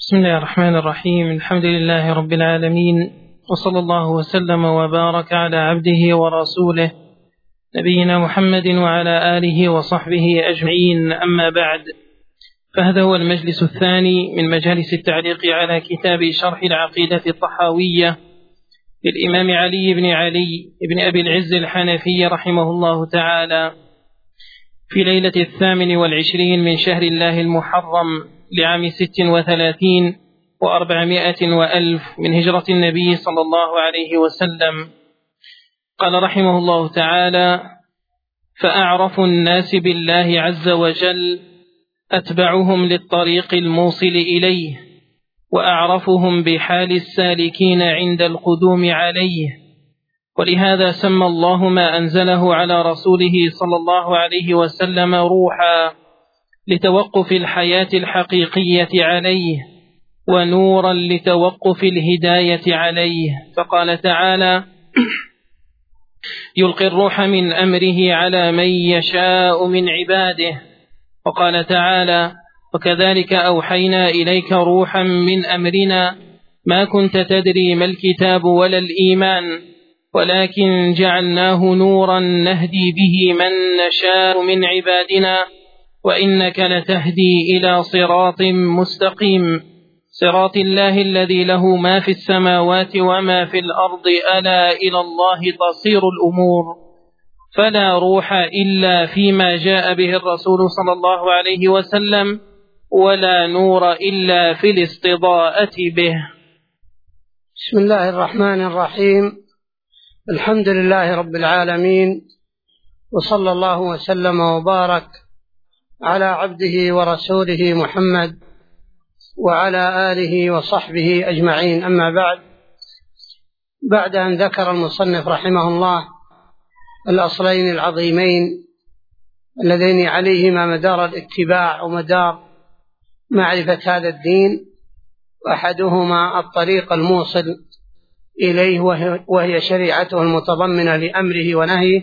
بسم الله الرحمن الرحيم. الحمد لله رب العالمين، وصلى الله وسلم وبارك على عبده ورسوله نبينا محمد وعلى آله وصحبه أجمعين. أما بعد، فهذا هو المجلس الثاني من مجالس التعليق على كتاب شرح العقيدة الطحاوية للإمام علي بن أبي العز الحنفي رحمه الله تعالى، في ليلة 28 من شهر الله المحرم لعام 36 و400 وألف من هجرة النبي صلى الله عليه وسلم. قال رحمه الله تعالى: فأعرف الناس بالله عز وجل أتبعهم للطريق الموصل إليه، وأعرفهم بحال السالكين عند القدوم عليه. ولهذا سمى الله ما أنزله على رسوله صلى الله عليه وسلم روحا، لتوقف الحياة الحقيقية عليه، ونورا لتوقف الهداية عليه. فقال تعالى: يلقي الروح من أمره على من يشاء من عباده. وقال تعالى: وكذلك أوحينا إليك روحا من أمرنا ما كنت تدري ما الكتاب ولا الإيمان، ولكن جعلناه نورا نهدي به من نشاء من عبادنا، وإنك لتهدي إلى صراط مستقيم، صراط الله الذي له ما في السماوات وما في الأرض، ألا إلى الله تصير الأمور. فلا روح إلا فيما جاء به الرسول صلى الله عليه وسلم، ولا نور إلا في الاستضاءة به. بسم الله الرحمن الرحيم. الحمد لله رب العالمين، وصلى الله وسلم وبارك على عبده ورسوله محمد وعلى آله وصحبه أجمعين. أما بعد أن ذكر المصنف رحمه الله الأصلين العظيمين اللذين عليهما مدار الاتباع ومدار معرفة هذا الدين، وأحدهما الطريق الموصل إليه وهي شريعته المتضمنة لأمره ونهيه،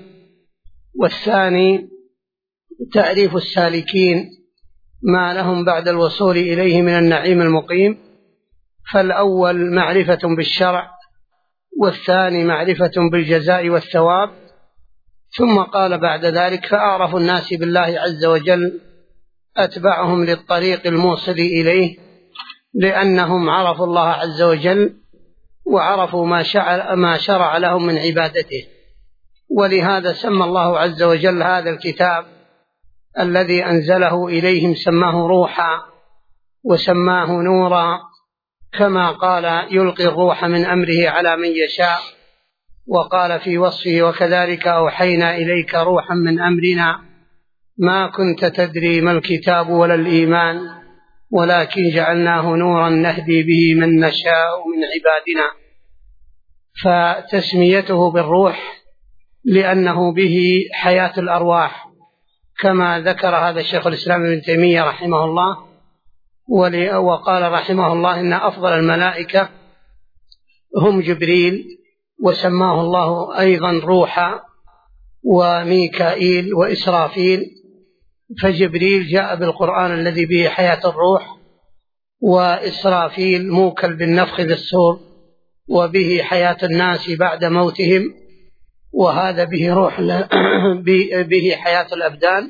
والثاني تعريف السالكين ما لهم بعد الوصول إليه من النعيم المقيم. فالأول معرفة بالشرع، والثاني معرفة بالجزاء والثواب. ثم قال بعد ذلك: فأعرف الناس بالله عز وجل أتبعهم للطريق الموصل إليه، لأنهم عرفوا الله عز وجل وعرفوا ما شرع لهم من عبادته. ولهذا سمى الله عز وجل هذا الكتاب الذي أنزله إليهم سماه روحا وسماه نورا، كما قال: يلقي الروح من أمره على من يشاء. وقال في وصفه: وكذلك أوحينا إليك روحا من أمرنا ما كنت تدري ما الكتاب ولا الإيمان، ولكن جعلناه نورا نهدي به من نشاء من عبادنا. فتسميته بالروح لأنه به حياة الأرواح، كما ذكر هذا الشيخ الإسلام ابن تيمية رحمه الله. وقال رحمه الله: إن أفضل الملائكة هم جبريل، وسماه الله أيضا روحا، وميكائيل وإسرافيل. فجبريل جاء بالقرآن الذي به حياة الروح، وإسرافيل موكل بالنفخ بالصور وبه حياة الناس بعد موتهم، وهذا به روح به حياة الأبدان.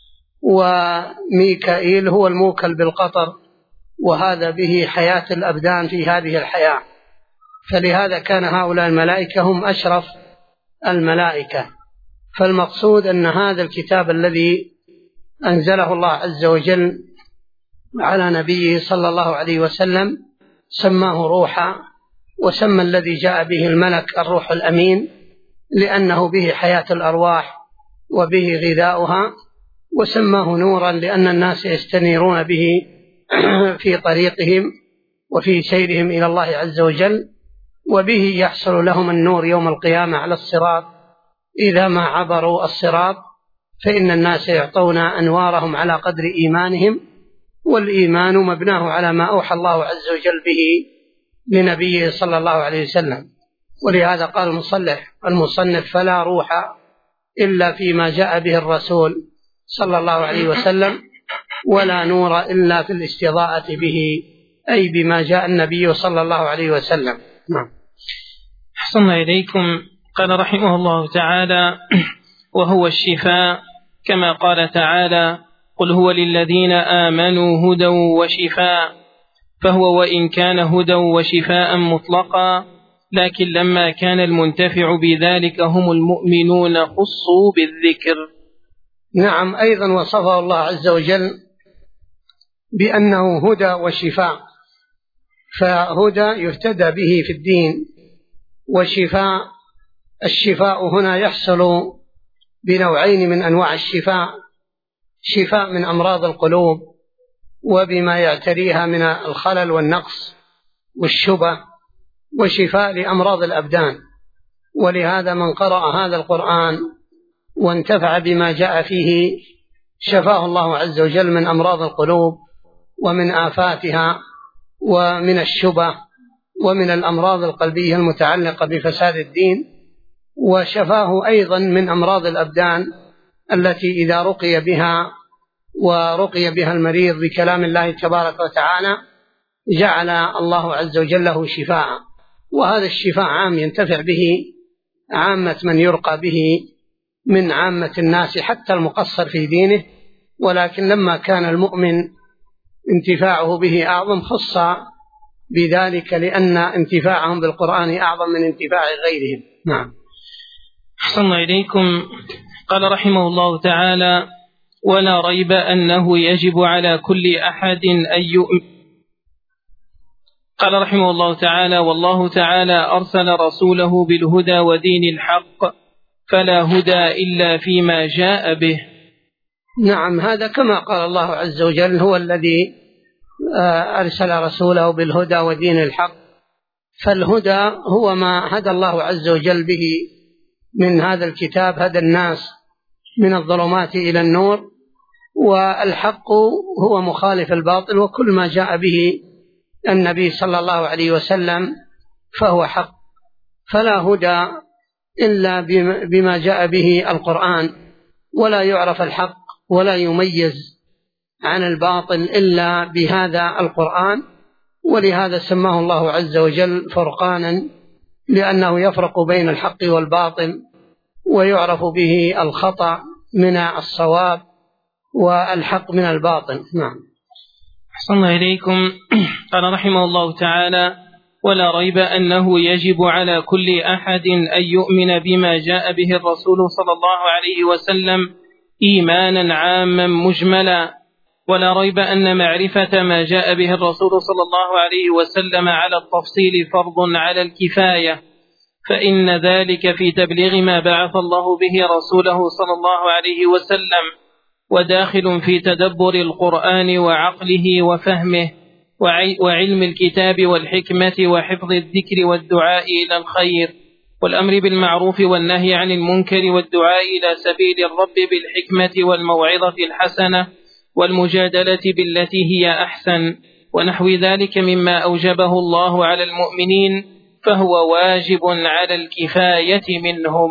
وميكائيل هو الموكل بالقطر، وهذا به حياة الأبدان في هذه الحياة. فلهذا كان هؤلاء الملائكة هم أشرف الملائكة. فالمقصود أن هذا الكتاب الذي أنزله الله عز وجل على نبيه صلى الله عليه وسلم سماه روحا، وسمى الذي جاء به الملك الروح الأمين، لأنه به حياة الأرواح وبه غذاؤها. وسماه نورا لأن الناس يستنيرون به في طريقهم وفي سيرهم إلى الله عز وجل، وبه يحصل لهم النور يوم القيامة على الصراط. إذا ما عبروا الصراط فإن الناس يعطون أنوارهم على قدر إيمانهم، والإيمان مبناه على ما أوحى الله عز وجل به لنبيه صلى الله عليه وسلم. ولهذا قال المصنف: فلا روح إلا فيما جاء به الرسول صلى الله عليه وسلم، ولا نور إلا في الاستضاءة به. أي بما جاء النبي صلى الله عليه وسلم. نعم. أحسن إليكم. قال رحمه الله تعالى: وهو الشفاء، كما قال تعالى: قل هو للذين آمنوا هدى وشفاء. فهو وإن كان هدى وشفاء مطلقا، لكن لما كان المنتفع بذلك هم المؤمنون خصوا بالذكر. نعم. أيضا وصفه الله عز وجل بأنه هدى وشفاء، فهدى يهتدى به في الدين، وشفاء الشفاء هنا يحصل بنوعين من أنواع الشفاء: شفاء من أمراض القلوب وبما يعتريها من الخلل والنقص والشبه، وشفاء لأمراض الأبدان. ولهذا من قرأ هذا القرآن وانتفع بما جاء فيه شفاه الله عز وجل من أمراض القلوب ومن آفاتها ومن الشبه ومن الأمراض القلبية المتعلقة بفساد الدين، وشفاه أيضا من أمراض الأبدان التي إذا رقي بها ورقي بها المريض بكلام الله تبارك وتعالى جعل الله عز وجل له شفاء. وهذا الشفاء عام ينتفع به عامة من يرقى به من عامة الناس حتى المقصر في دينه، ولكن لما كان المؤمن انتفاعه به أعظم خص بذلك، لأن انتفاعهم بالقرآن أعظم من انتفاع غيرهم. نعم. أحسن إليكم. قال رحمه الله تعالى: ولا ريب أنه يجب على كل أحد أن يؤمن. قال رحمه الله تعالى: والله تعالى أرسل رسوله بالهدى ودين الحق، فلا هدى إلا فيما جاء به. نعم. هذا كما قال الله عز وجل: هو الذي أرسل رسوله بالهدى ودين الحق. فالهدى هو ما هدى الله عز وجل به من هذا الكتاب، هدى الناس من الظلمات إلى النور، والحق هو مخالف الباطل، وكل ما جاء به النبي صلى الله عليه وسلم فهو حق. فلا هدى إلا بما جاء به القرآن، ولا يعرف الحق ولا يميز عن الباطل إلا بهذا القرآن. ولهذا سماه الله عز وجل فرقانا، لأنه يفرق بين الحق والباطل، ويعرف به الخطأ من الصواب والحق من الباطل. نعم. أحسن إليكم. قال رحمه الله تعالى: ولا ريب أنه يجب على كل أحد أن يؤمن بما جاء به الرسول صلى الله عليه وسلم إيمانا عاما مجملا، ولا ريب أن معرفة ما جاء به الرسول صلى الله عليه وسلم على التفصيل فرض على الكفاية، فإن ذلك في تبليغ ما بعث الله به رسوله صلى الله عليه وسلم، وداخل في تدبر القرآن وعقله وفهمه وعلم الكتاب والحكمة وحفظ الذكر والدعاء إلى الخير والأمر بالمعروف والنهي عن المنكر والدعاء إلى سبيل الرب بالحكمة والموعظة الحسنة والمجادلة بالتي هي أحسن ونحو ذلك مما أوجبه الله على المؤمنين، فهو واجب على الكفاية منهم.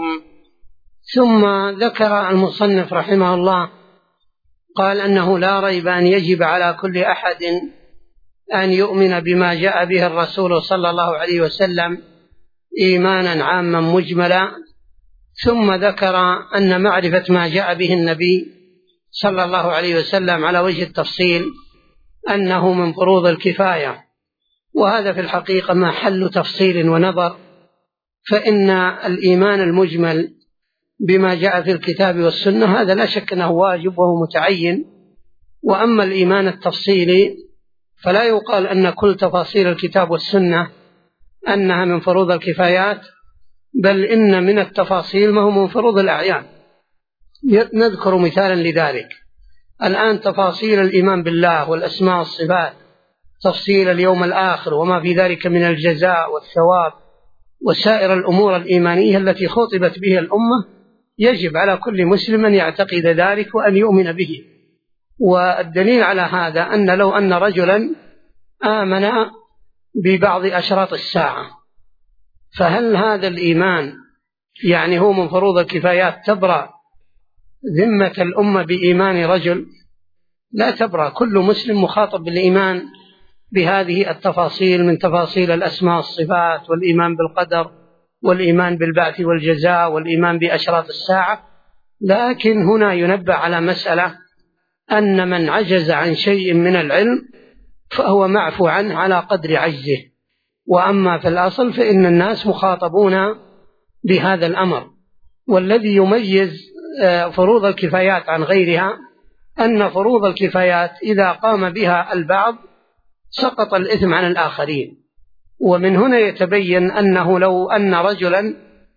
ثم ذكر المصنف رحمه الله قال أنه لا ريب أن يجب على كل أحد أن يؤمن بما جاء به الرسول صلى الله عليه وسلم إيمانا عاما مجملا، ثم ذكر أن معرفة ما جاء به النبي صلى الله عليه وسلم على وجه التفصيل أنه من فروض الكفاية، وهذا في الحقيقة محل تفصيل ونظر. فإن الإيمان المجمل بما جاء في الكتاب والسنة هذا لا شك أنه واجب وهو متعين، وأما الإيمان التفصيلي فلا يقال أن كل تفاصيل الكتاب والسنة أنها من فروض الكفايات، بل إن من التفاصيل ما هو من فروض الأعيان. نذكر مثالا لذلك الآن: تفاصيل الإيمان بالله والأسماء والصفات، تفصيل اليوم الآخر وما في ذلك من الجزاء والثواب وسائر الأمور الإيمانية التي خطبت بها الأمة، يجب على كل مسلم أن يعتقد ذلك وأن يؤمن به. والدليل على هذا أن لو أن رجلا آمن ببعض أشراط الساعة، فهل هذا الإيمان يعني هو من فروض الكفايات تبرأ ذمة الأمة بإيمان رجل؟ لا تبرأ. كل مسلم مخاطب بالإيمان بهذه التفاصيل من تفاصيل الأسماء والصفات والإيمان بالقدر والإيمان بالبعث والجزاء والإيمان بأشراط الساعة، لكن هنا ينبه على مسألة أن من عجز عن شيء من العلم فهو معفو عنه على قدر عجزه، وأما في الأصل فإن الناس مخاطبون بهذا الأمر. والذي يميز فروض الكفايات عن غيرها أن فروض الكفايات إذا قام بها البعض سقط الإثم عن الآخرين. ومن هنا يتبين أنه لو أن رجلا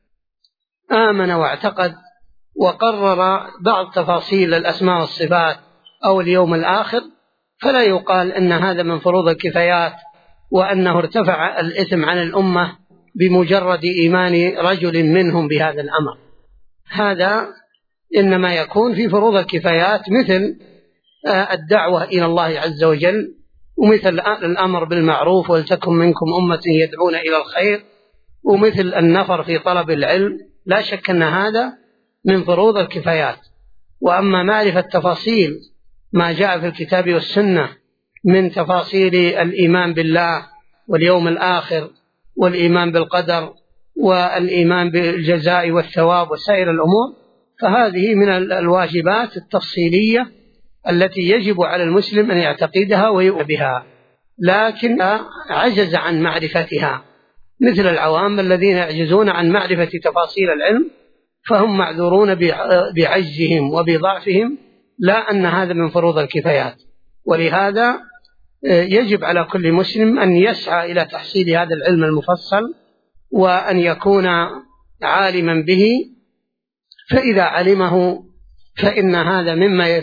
آمن واعتقد وقرر بعض تفاصيل الأسماء والصفات أو اليوم الآخر فلا يقال أن هذا من فروض الكفايات وأنه ارتفع الإثم عن الأمة بمجرد إيمان رجل منهم بهذا الأمر. هذا إنما يكون في فروض الكفايات مثل الدعوة إلى الله عز وجل، ومثل الأمر بالمعروف ولتكن منكم أمة يدعون إلى الخير، ومثل النفر في طلب العلم. لا شك أن هذا من فروض الكفايات. وأما معرفة تفاصيل ما جاء في الكتاب والسنة من تفاصيل الإيمان بالله واليوم الآخر والإيمان بالقدر والإيمان بالجزاء والثواب وسائر الأمور، فهذه من الواجبات التفصيلية التي يجب على المسلم أن يعتقدها ويؤمن بها، لكن عجز عن معرفتها مثل العوام الذين يعجزون عن معرفة تفاصيل العلم فهم معذورون بعجزهم وبضعفهم، لا أن هذا من فروض الكفايات. ولهذا يجب على كل مسلم أن يسعى إلى تحصيل هذا العلم المفصل وأن يكون عالما به، فإذا علمه فإن هذا مما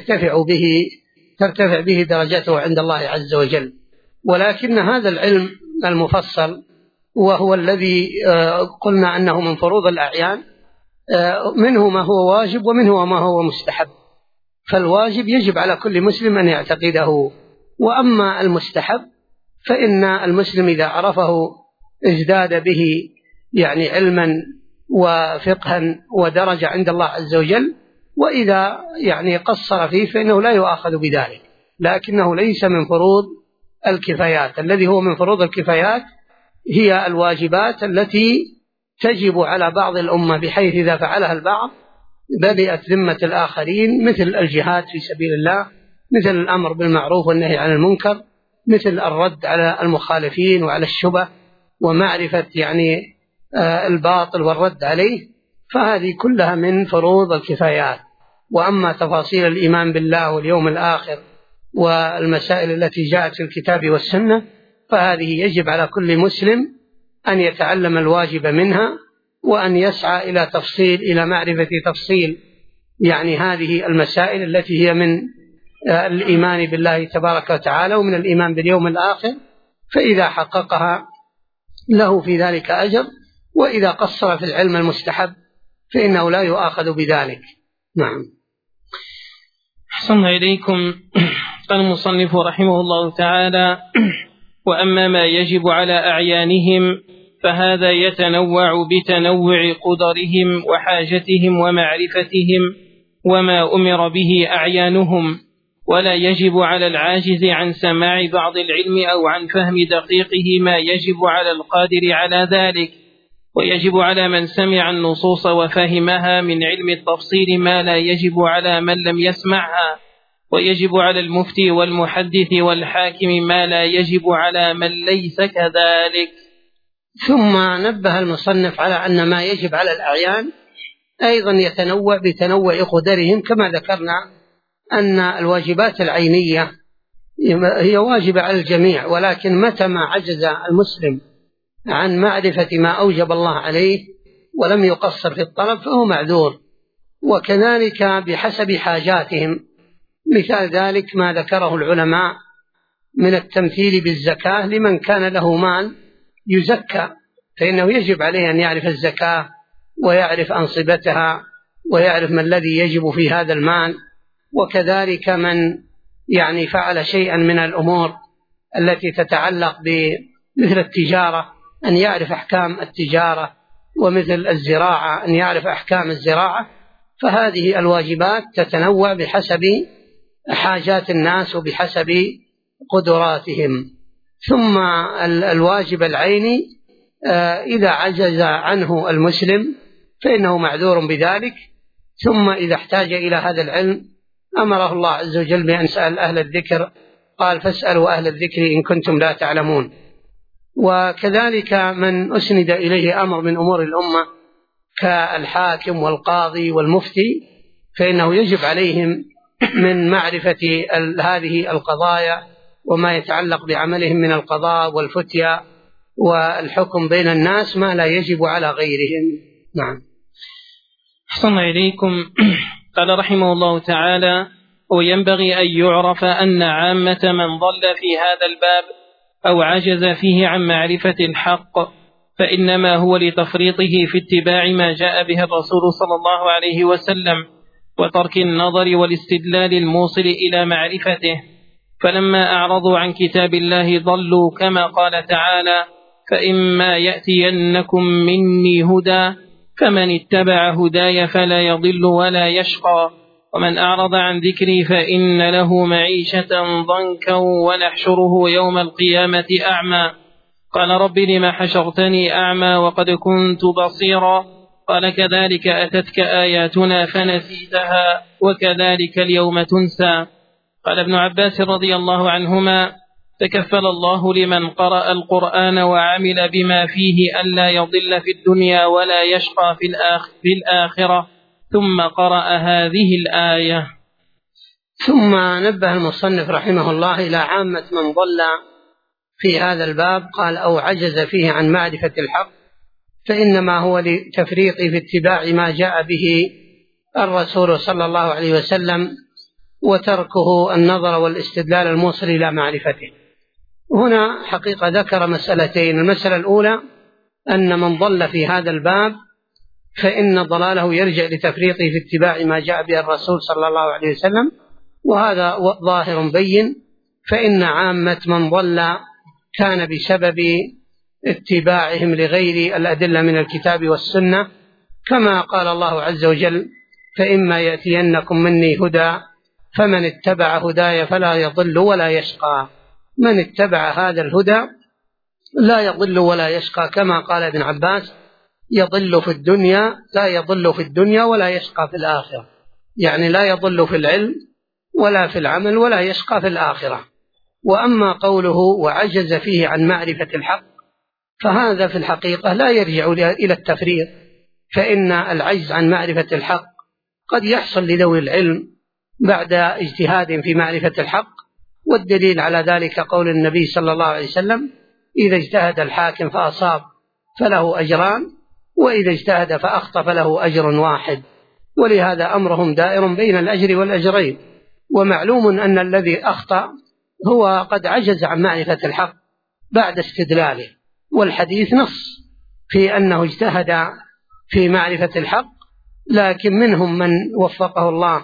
ترتفع به درجته عند الله عز وجل. ولكن هذا العلم المفصل وهو الذي قلنا أنه من فروض الأعيان منه ما هو واجب ومنه ما هو مستحب، فالواجب يجب على كل مسلم أن يعتقده، وأما المستحب فإن المسلم إذا عرفه ازداد به يعني علما وفقها ودرجة عند الله عز وجل، وإذا يعني قصر فيه فإنه لا يؤاخذ بذلك، لكنه ليس من فروض الكفايات. الذي هو من فروض الكفايات هي الواجبات التي تجب على بعض الأمة، بحيث إذا فعلها البعض بدأت ذمة الآخرين، مثل الجهاد في سبيل الله، مثل الأمر بالمعروف والنهي عن المنكر، مثل الرد على المخالفين وعلى الشبه ومعرفة يعني الباطل والرد عليه، فهذه كلها من فروض الكفايات. وأما تفاصيل الإيمان بالله واليوم الآخر والمسائل التي جاءت في الكتاب والسنة فهذه يجب على كل مسلم أن يتعلم الواجب منها وأن يسعى إلى معرفة تفصيل يعني هذه المسائل التي هي من الإيمان بالله تبارك وتعالى ومن الإيمان باليوم الآخر، فإذا حققها له في ذلك أجر، وإذا قصر في العلم المستحب فإنه لا يؤاخذ بذلك. نعم. أحسن إليكم. قال المصنف رحمه الله تعالى: وأما ما يجب على أعيانهم فهذا يتنوع بتنوع قدرهم وحاجتهم ومعرفتهم وما أمر به أعيانهم، ولا يجب على العاجز عن سماع بعض العلم أو عن فهم دقيقه ما يجب على القادر على ذلك، ويجب على من سمع النصوص وفهمها من علم التفصيل ما لا يجب على من لم يسمعها، ويجب على المفتي والمحدث والحاكم ما لا يجب على من ليس كذلك. ثم نبه المصنف على أن ما يجب على الأعيان أيضا يتنوع بتنوع قدرهم، كما ذكرنا أن الواجبات العينية هي واجبة على الجميع، ولكن متى ما عجز المسلم عن معرفة ما أوجب الله عليه ولم يقصر في الطلب فهو معذور، وكذلك بحسب حاجاتهم. مثال ذلك ما ذكره العلماء من التمثيل بالزكاة لمن كان له مال يزكى، فإنه يجب عليه أن يعرف الزكاة ويعرف أنصبتها ويعرف ما الذي يجب في هذا المال. وكذلك من يعني فعل شيئا من الأمور التي تتعلق بمثل التجارة أن يعرف أحكام التجارة، ومثل الزراعة أن يعرف أحكام الزراعة. فهذه الواجبات تتنوع بحسب حاجات الناس وبحسب قدراتهم. ثم الواجب العيني إذا عجز عنه المسلم فإنه معذور بذلك. ثم إذا احتاج إلى هذا العلم أمره الله عز وجل بأن يسأل أهل الذكر، قال فاسألوا أهل الذكر إن كنتم لا تعلمون. وكذلك من أسند إليه أمر من أمور الأمة كالحاكم والقاضي والمفتي فإنه يجب عليهم من معرفة هذه القضايا وما يتعلق بعملهم من القضاء والفتيا والحكم بين الناس ما لا يجب على غيرهم. نعم. أحسن إليكم. قال رحمه الله تعالى: وينبغي أن يعرف أن عامة من ضل في هذا الباب أو عجز فيه عن معرفة الحق فإنما هو لتفريطه في اتباع ما جاء به الرسول صلى الله عليه وسلم وترك النظر والاستدلال الموصل إلى معرفته، فلما أعرضوا عن كتاب الله ضلوا، كما قال تعالى: فإما يأتينكم مني هدى فمن اتبع هداي فلا يضل ولا يشقى، ومن أعرض عن ذكري فإن له معيشة ضنكا ونحشره يوم القيامة أعمى. قال: رب لما حشرتني أعمى وقد كنت بصيرا؟ قال: كذلك أتتك آياتنا فنسيتها وكذلك اليوم تنسى. قال ابن عباس رضي الله عنهما: تكفل الله لمن قرأ القرآن وعمل بما فيه ألا يضل في الدنيا ولا يشقى في الآخرة، ثم قرأ هذه الآية. ثم نبه المصنف رحمه الله إلى عامة من ضل في هذا الباب، قال: أو عجز فيه عن معرفة الحق فإنما هو لتفريط في اتباع ما جاء به الرسول صلى الله عليه وسلم وتركه النظر والاستدلال الموصل إلى معرفته. هنا حقيقة ذكر مسألتين: المسألة الأولى أن من ضل في هذا الباب فإن ضلاله يرجع لتفريطه في اتباع ما جاء به الرسول صلى الله عليه وسلم، وهذا ظاهر بين، فإن عامة من ضل كان بسبب اتباعهم لغير الأدلة من الكتاب والسنة، كما قال الله عز وجل: فإما يأتينكم مني هدى فمن اتبع هداي فلا يضل ولا يشقى. من اتبع هذا الهدى لا يضل ولا يشقى، كما قال ابن عباس: يضل في الدنيا لا يضل في الدنيا ولا يشقى في الآخرة، يعني لا يضل في العلم ولا في العمل ولا يشقى في الآخرة. وأما قوله وعجز فيه عن معرفة الحق فهذا في الحقيقة لا يرجع إلى التفريط، فإن العجز عن معرفة الحق قد يحصل لذوي العلم بعد اجتهاد في معرفة الحق، والدليل على ذلك قول النبي صلى الله عليه وسلم: إذا اجتهد الحاكم فأصاب فله أجران، وإذا اجتهد فأخطأ فله أجر واحد. ولهذا أمرهم دائر بين الأجر والأجرين. ومعلوم أن الذي أخطأ هو قد عجز عن معرفة الحق بعد استدلاله، والحديث نص في أنه اجتهد في معرفة الحق، لكن منهم من وفقه الله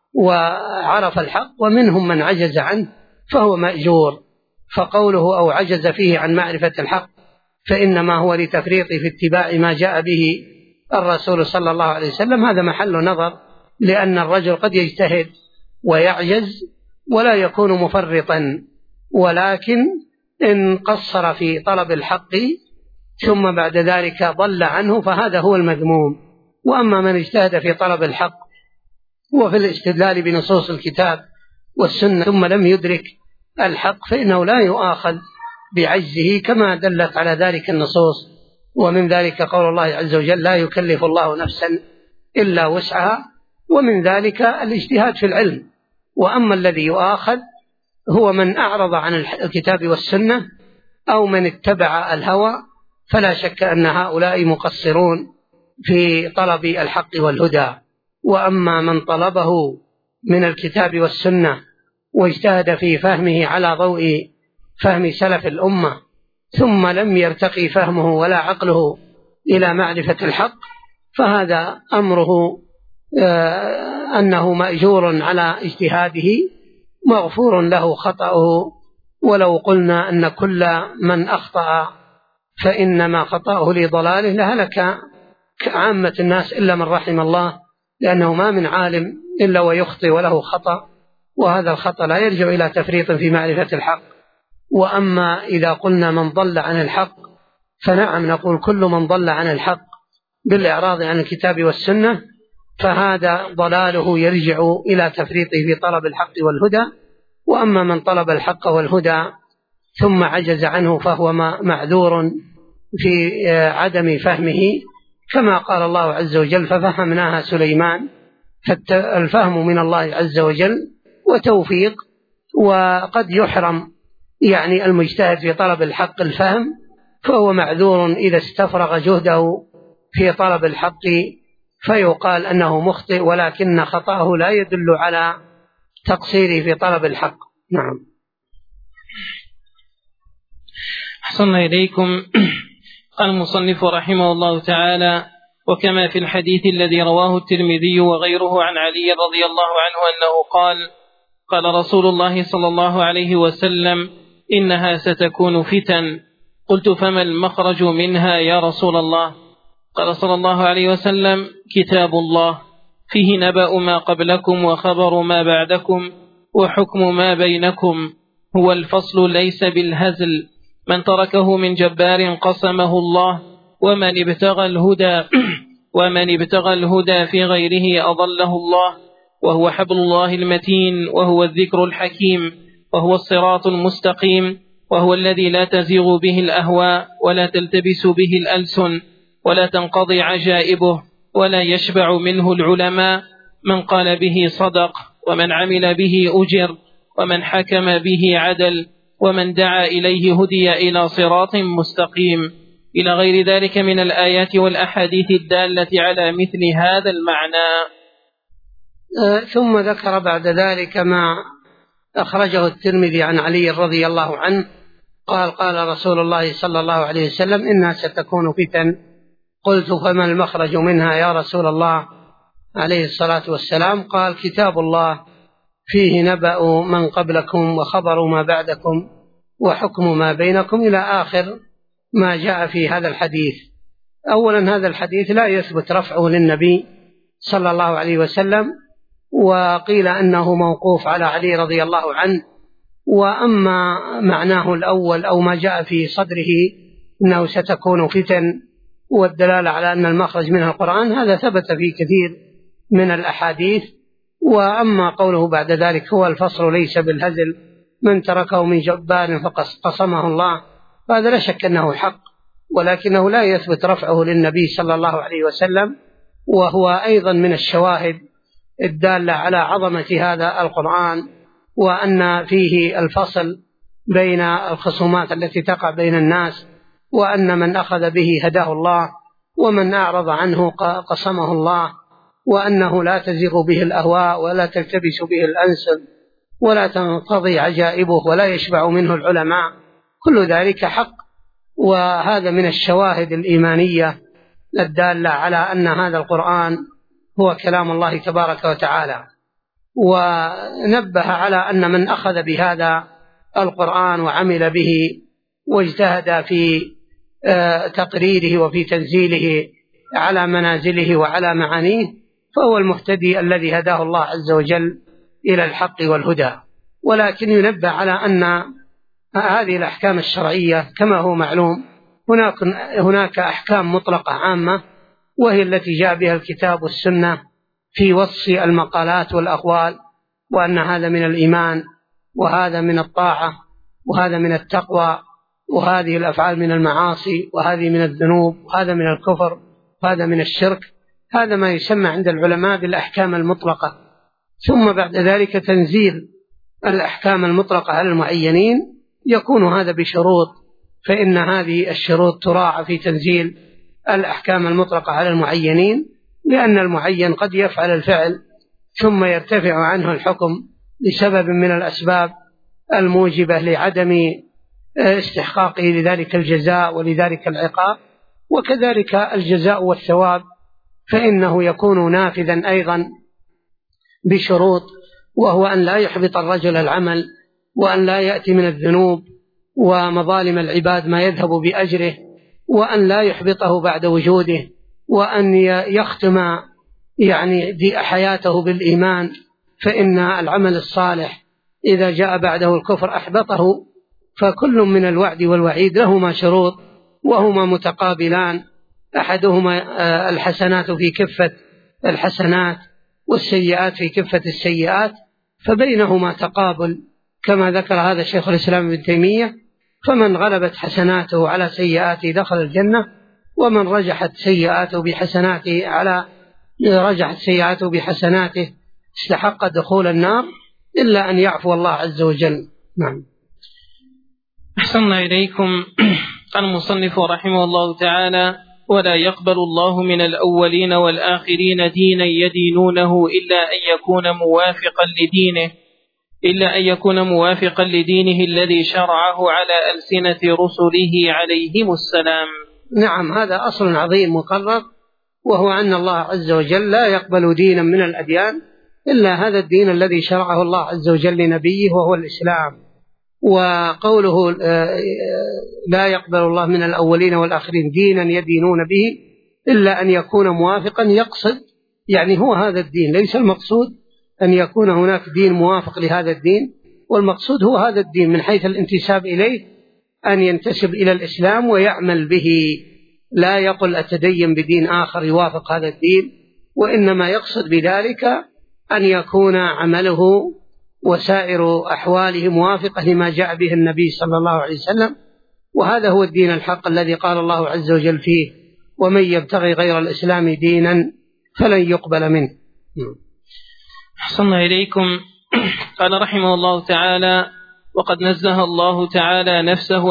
وعرف الحق ومنهم من عجز عنه فهو مأجور. فقوله أو عجز فيه عن معرفة الحق فإنما هو لتفريطه في اتباع ما جاء به الرسول صلى الله عليه وسلم، هذا محل نظر، لأن الرجل قد يجتهد ويعجز ولا يكون مفرطا، ولكن إن قصر في طلب الحق ثم بعد ذلك ضل عنه فهذا هو المذموم. وأما من اجتهد في طلب الحق وفي الاستدلال بنصوص الكتاب والسنة ثم لم يدرك الحق فإنه لا يؤاخذ بعجزه، كما دلت على ذلك النصوص. ومن ذلك قول الله عز وجل: لا يكلف الله نفسا إلا وسعها، ومن ذلك الاجتهاد في العلم. وأما الذي يؤاخذ هو من أعرض عن الكتاب والسنة أو من اتبع الهوى، فلا شك أن هؤلاء مقصرون في طلب الحق والهدى. وأما من طلبه من الكتاب والسنة واجتهد في فهمه على ضوء فهم سلف الأمة ثم لم يرتقي فهمه ولا عقله إلى معرفة الحق، فهذا أمره أنه مأجور على اجتهاده مغفور له خطأه. ولو قلنا أن كل من أخطأ فإنما خطأه لضلاله لهلك عامة الناس إلا من رحم الله، لأنه ما من عالم إلا ويخطئ وله خطأ، وهذا الخطأ لا يرجع إلى تفريط في معرفة الحق، وأما إذا قلنا من ضل عن الحق فنعم نقول كل من ضل عن الحق بالإعراض عن الكتاب والسنة فهذا ضلاله يرجع إلى تفريطه في طلب الحق والهدى. وأما من طلب الحق والهدى ثم عجز عنه فهو معذور في عدم فهمه، كما قال الله عز وجل ففهمناها سليمان. فالفهم من الله عز وجل وتوفيق، وقد يحرم يعني المجتهد في طلب الحق الفهم، فهو معذور إذا استفرغ جهده في طلب الحق فيقال أنه مخطئ، ولكن خطأه لا يدل على تقصيره في طلب الحق. نعم. أحسن إليكم. قال المصنف رحمه الله تعالى: وكما في الحديث الذي رواه الترمذي وغيره عن علي رضي الله عنه أنه قال: قال رسول الله صلى الله عليه وسلم: إنها ستكون فتن. قلت: فما المخرج منها يا رسول الله؟ قال صلى الله عليه وسلم: كتاب الله فيه نبأ ما قبلكم وخبر ما بعدكم وحكم ما بينكم، هو الفصل ليس بالهزل، من تركه من جبار قسمه الله، ومن ابتغى الهدى في غيره أضله الله، وهو حبل الله المتين، وهو الذكر الحكيم، وهو الصراط المستقيم، وهو الذي لا تزيغ به الأهواء ولا تلتبس به الألسن ولا تنقضي عجائبه ولا يشبع منه العلماء، من قال به صدق، ومن عمل به أجر، ومن حكم به عدل، ومن دعا إليه هدي إلى صراط مستقيم، إلى غير ذلك من الآيات والأحاديث الدالة على مثل هذا المعنى. ثم ذكر بعد ذلك ما أخرجه الترمذي عن علي رضي الله عنه قال: قال رسول الله صلى الله عليه وسلم: إنها ستكون فتن. قلت: فما المخرج منها يا رسول الله عليه الصلاة والسلام؟ قال: كتاب الله فيه نبأ من قبلكم وخبر ما بعدكم وحكم ما بينكم، إلى آخر ما جاء في هذا الحديث. أولا هذا الحديث لا يثبت رفعه للنبي صلى الله عليه وسلم، وقيل أنه موقوف على علي رضي الله عنه. وأما معناه الأول أو ما جاء في صدره أنه ستكون فتن والدلالة على أن المخرج منها القرآن، هذا ثبت في كثير من الأحاديث. وأما قوله بعد ذلك هو الفصل ليس بالهزل، من تركه من جبار فقسمه الله، فهذا لا شك أنه حق، ولكنه لا يثبت رفعه للنبي صلى الله عليه وسلم، وهو أيضا من الشواهد الدالة على عظمة هذا القرآن، وأن فيه الفصل بين الخصومات التي تقع بين الناس، وأن من أخذ به هداه الله، ومن أعرض عنه قسمه الله، وأنه لا تزيغ به الأهواء ولا تلتبس به الألسن ولا تنقضي عجائبه ولا يشبع منه العلماء، كل ذلك حق. وهذا من الشواهد الإيمانية الدالة على أن هذا القرآن هو كلام الله تبارك وتعالى. ونبه على أن من أخذ بهذا القرآن وعمل به واجتهد في تقريره وفي تنزيله على منازله وعلى معانيه فهو المهتدي الذي هداه الله عز وجل إلى الحق والهدى. ولكن ينبه على أن هذه الأحكام الشرعية كما هو معلوم هناك أحكام مطلقة عامة، وهي التي جاء بها الكتاب والسنة في وصف المقالات والأقوال، وأن هذا من الإيمان، وهذا من الطاعة، وهذا من التقوى، وهذه الأفعال من المعاصي، وهذه من الذنوب، وهذا من الكفر، وهذا من الشرك. هذا ما يسمى عند العلماء بالأحكام المطلقة. ثم بعد ذلك تنزيل الأحكام المطلقة على المعينين يكون هذا بشروط، فإن هذه الشروط تراعى في تنزيل الأحكام المطلقة على المعينين، لأن المعين قد يفعل الفعل ثم يرتفع عنه الحكم لسبب من الأسباب الموجبة لعدم استحقاقه لذلك الجزاء ولذلك العقاب. وكذلك الجزاء والثواب فإنه يكون نافذا أيضا بشروط، وهو أن لا يحبط الرجل العمل، وأن لا يأتي من الذنوب ومظالم العباد ما يذهب بأجره، وأن لا يحبطه بعد وجوده، وأن يختم حياته بالإيمان، فإن العمل الصالح إذا جاء بعده الكفر أحبطه، فكل من الوعد والوعيد لهما شروط وهما متقابلان، أحدهما الحسنات في كفة الحسنات والسيئات في كفة السيئات، فبينهما تقابل كما ذكر هذا شيخ الإسلام ابن تيمية. فمن غلبت حسناته على سيئاته دخل الجنة، ومن رجحت سيئاته بحسناته استحق دخول النار إلا أن يعفو الله عز وجل. نعم. أحسن إليكم. قال المصنف رحمه الله تعالى: ولا يقبل الله من الأولين والآخرين دينا يدينونه إلا أن يكون موافقا لدينه الذي شرعه على ألسنة رسله عليهم السلام. نعم، هذا أصل عظيم مقرر، وهو أن الله عز وجل لا يقبل دينا من الأديان إلا هذا الدين الذي شرعه الله عز وجل لنبيه وهو الإسلام. وقوله لا يقبل الله من الأولين والآخرين دينا يدينون به إلا أن يكون موافقا، يقصد يعني هو هذا الدين، ليس المقصود أن يكون هناك دين موافق لهذا الدين، والمقصود هو هذا الدين من حيث الانتساب إليه، أن ينتسب إلى الإسلام ويعمل به، لا يقل أتدين بدين آخر يوافق هذا الدين، وإنما يقصد بذلك أن يكون عمله وسائر أحواله موافقة لما جاء به النبي صلى الله عليه وسلم. وهذا هو الدين الحق الذي قال الله عز وجل فيه: ومن يبتغي غير الإسلام دينا فلن يقبل منه. أحسن إليكم. قال رحمه الله تعالى: وقد نزه الله تعالى نفسه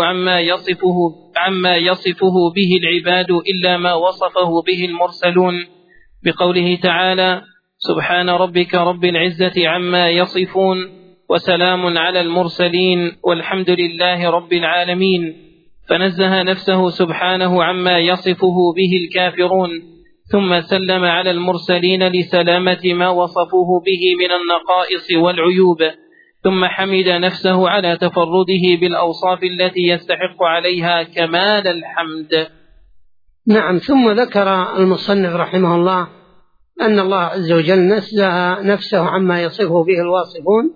عما يصفه به العباد إلا ما وصفه به المرسلون، بقوله تعالى: سبحان ربك رب العزة عما يصفون وسلام على المرسلين والحمد لله رب العالمين. فنزه نفسه سبحانه عما يصفه به الكافرون، ثم سلم على المرسلين لسلامة ما وصفوه به من النقائص والعيوب، ثم حمد نفسه على تفرده بالأوصاف التي يستحق عليها كمال الحمد. نعم. ثم ذكر المصنف رحمه الله أن الله عز وجل نزه نفسه عما يصفه به الواصفون،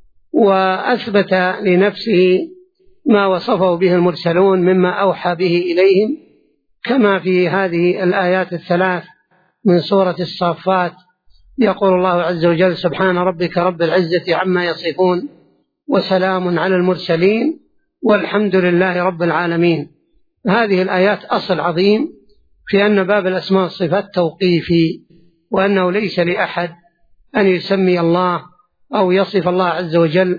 وأثبت لنفسه ما وصفه به المرسلون مما أوحى به إليهم، كما في هذه الآيات الثلاث من سورة الصافات: يقول الله عز وجل: سبحان ربك رب العزة عما يصفون وسلام على المرسلين والحمد لله رب العالمين. هذه الآيات أصل عظيم في أن باب الأسماء والصفات توقيفي، وأنه ليس لأحد أن يسمي الله أو يصف الله عز وجل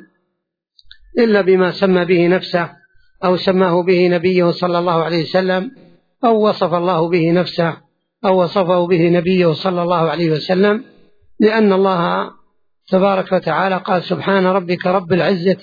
إلا بما سمى به نفسه أو سماه به نبيه صلى الله عليه وسلم، أو وصف الله به نفسه أو وصفه به نبيه صلى الله عليه وسلم، لأن الله تبارك وتعالى قال: سبحان ربك رب العزة